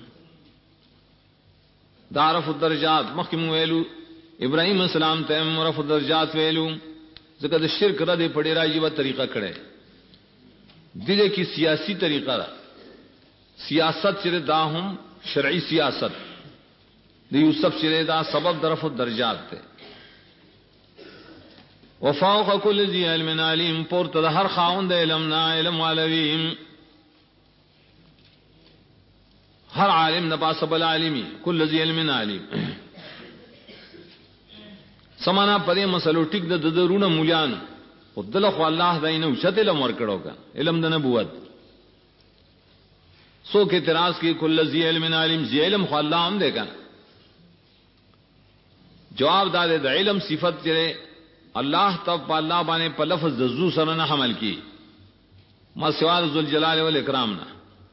[SPEAKER 1] دا رفع الدرجات مخکم ویلو ابراہیم السلام ته رفع الدرجات ویلو ځکه د شرک را دې پړې راځي و طریقہ کړه دې کی سیاسی طریقہ را سیاست چې دا هم شرعی سیاست دی یوسف چې دا سبب درف الدرجات ته وفوق كل ذي علم عليم پورته د هر خاوند علم نه علم علویم هر عالم نه پاسب العالمی كل ذي علم عليم سمانا پدې مسلو ټیک د درونه مولیان او دلخ الله دینه چته علم ورکړو کا علم د نبوت سو کې اعتراض کې كل ذي علم عليم ذي علم خو الله هم دې کنه جواب دار د علم صفت چره الله تب الله باندې په لفظ د ذو سره نه حمل کی ما سوا ذل جلال والاکرام نه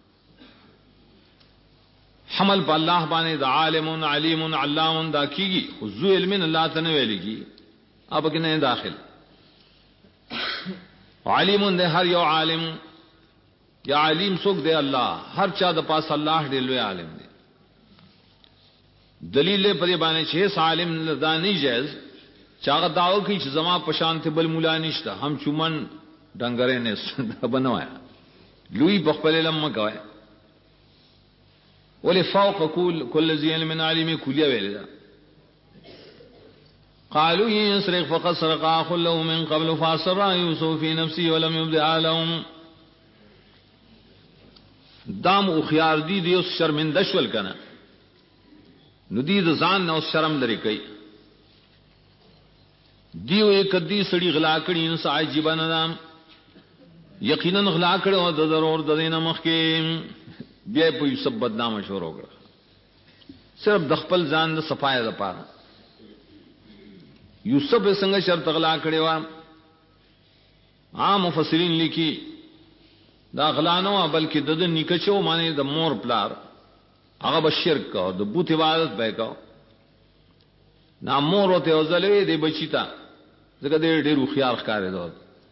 [SPEAKER 1] حمل په الله باندې د عالم علیم علام دا کیږي خو ذو علم الله ته نه ویلږي اب کې نه داخل علیم د هر یو عالم یا علیم څوک دی الله هر چا د پاس الله دی لوی عالم دی دلیل پر باندې چې عالم لدانی جائز چاغه داو کی چې زما پشان ته بل مولا نشته هم چومن ډنګره نه بنوایا لوی بخپل علم مګوي ولې فوق كل ذي علم عليم کلیه ویل قالوا يسرق فقد سرق اخ له من قبل فاسر يوسف في نفسه ولم يبدع لهم دام او خيار دي اوس شرمنده شول کنه نو دی د ځان نو شرم لري کوي دیو یک دی سړي غلا کړي نو عجیب نه نام یقینا غلا کړو د ضرور د دینه مخ کې بیا په یوسف بدنامه شروع کړ صرف د خپل ځان د صفای لپاره یوسف څنګه شرط غلا کړي وا عام مفسرین لیکي دا غلا نه بلکې د نیکچو معنی د مور پلار هغه به شرک او د بوت عبادت وکاو نامور او ته ځلوي دی بچیتا ځکه دې ډېر خيار ښکارې دوه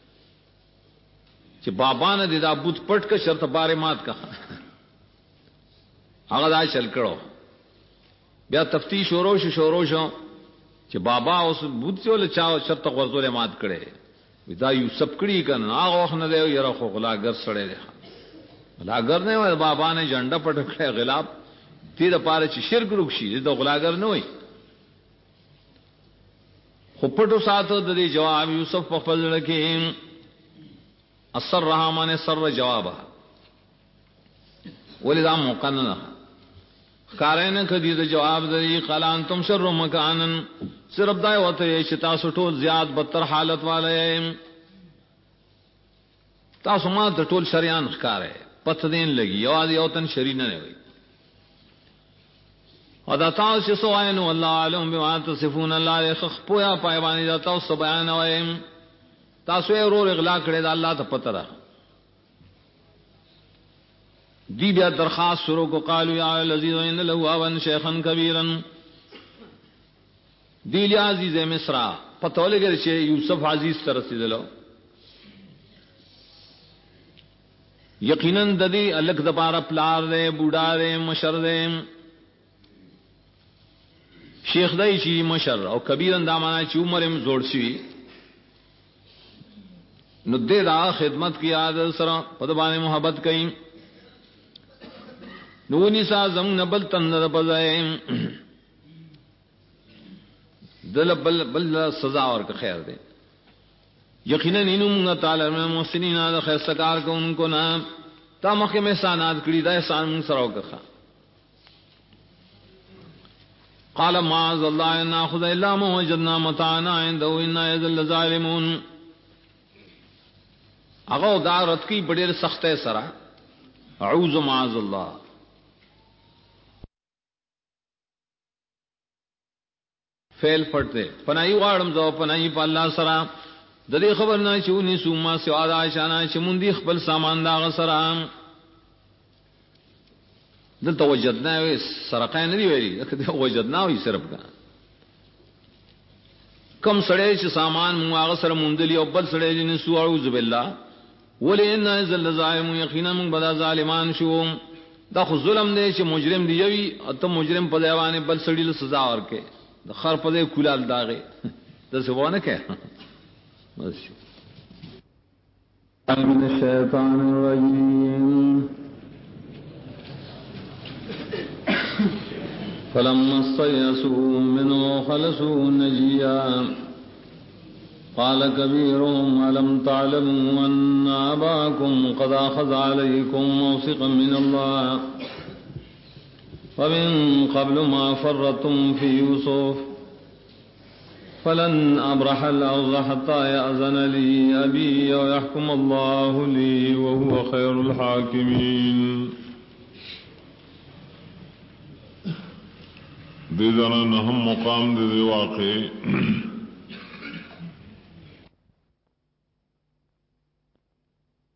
[SPEAKER 1] چې بابا نه دې دا بوت پټ کا شرط بارے مات کا هغه دا چل کړو بیا تفتیش شروع شو چې بابا اوس بوت څول چا شرط غوړول مات کړي دا یوسف کړي کنه هغه وخت نه دی یره خو غلاګر سړی دی غلاګر نه وای بابا نه جنډه پټ کړي غلاب دې د پاره چې شرک روکشي د غلاګر نه وای خو پټو ساتو د دې جواب یوسف په خپل لکه اثر رحمان سر جوابه ولدا مقننه کارینه کدی د جواب دی قالان تم شر مکانن صرف دای وته چې تاسو ټول زیات بدتر حالت والے تاسو ما د ټول شریان ښکارې پته دین لګي یو تن شری نه وي ادا تاسو سوایو الله علم بما تصفون الله خپویا پایوانی دا تاسو بیان وایم تاسو یې ورور اغلا کړی دا الله ته پته را دی بیا درخواست شروع کو قالوا یا الذین ان له ابا شیخا کبیرا دی لی عزیز مصر پته ولګی چې یوسف عزیز تر رسیدلو یقینا د دې الک د بار پلار دې بوډا دې مشر دې شیخ دای چې مشر او کبیر اندامانه چې عمر هم زوړ شي نو دے دا خدمت کی عادت سره پدبانے محبت کئ نو نسا زم نبل تند پزائیں دل بل سزا اور کا خیر دے یقینا انہوں تعالی میں محسنین دا خیر سکار کو ان کو نام تا مخ میں احسانات کړي دا احسان من سره وکړه قال معاذ الله ان ناخذ الا ما وجدنا متاعنا عنده انا يذل ظالمون اگو دارت کی بڑے سخت سرا اعوذ معاذ الله فعل پڑھتے پناہی واڑم زو پناہی په الله سرا د دې خبر نه چونی سوما سوا دا شانا چموندی خپل سامان دا غسرا دلته وجدنا سرقای نه دی ویلي دغه وجدنا وی صرف کا کم سړی چې سامان مو هغه سره موندلی او بل سړی چې نسو اعوذ بالله ولئن ذل ظالم یقینا من بدا ظالمان شو دا خو ظلم دی چې مجرم دی وی او ته مجرم په دیوانه بل سړی له سزا ورکې د خر په دې کولال داغه د سبونه کې بس من الشیطان الرجیم فلما استيئسوا منه خلصوا نجيا قال كبيرهم ألم تعلموا أن أباكم قد أخذ عليكم موثقا من الله ومن قبل ما فرطتم في يوسف فلن أبرح الأرض حتى يأذن لي أبي ويحكم الله لي وهو خير الحاكمين.
[SPEAKER 2] دے ذرا نہم مقام دے واقع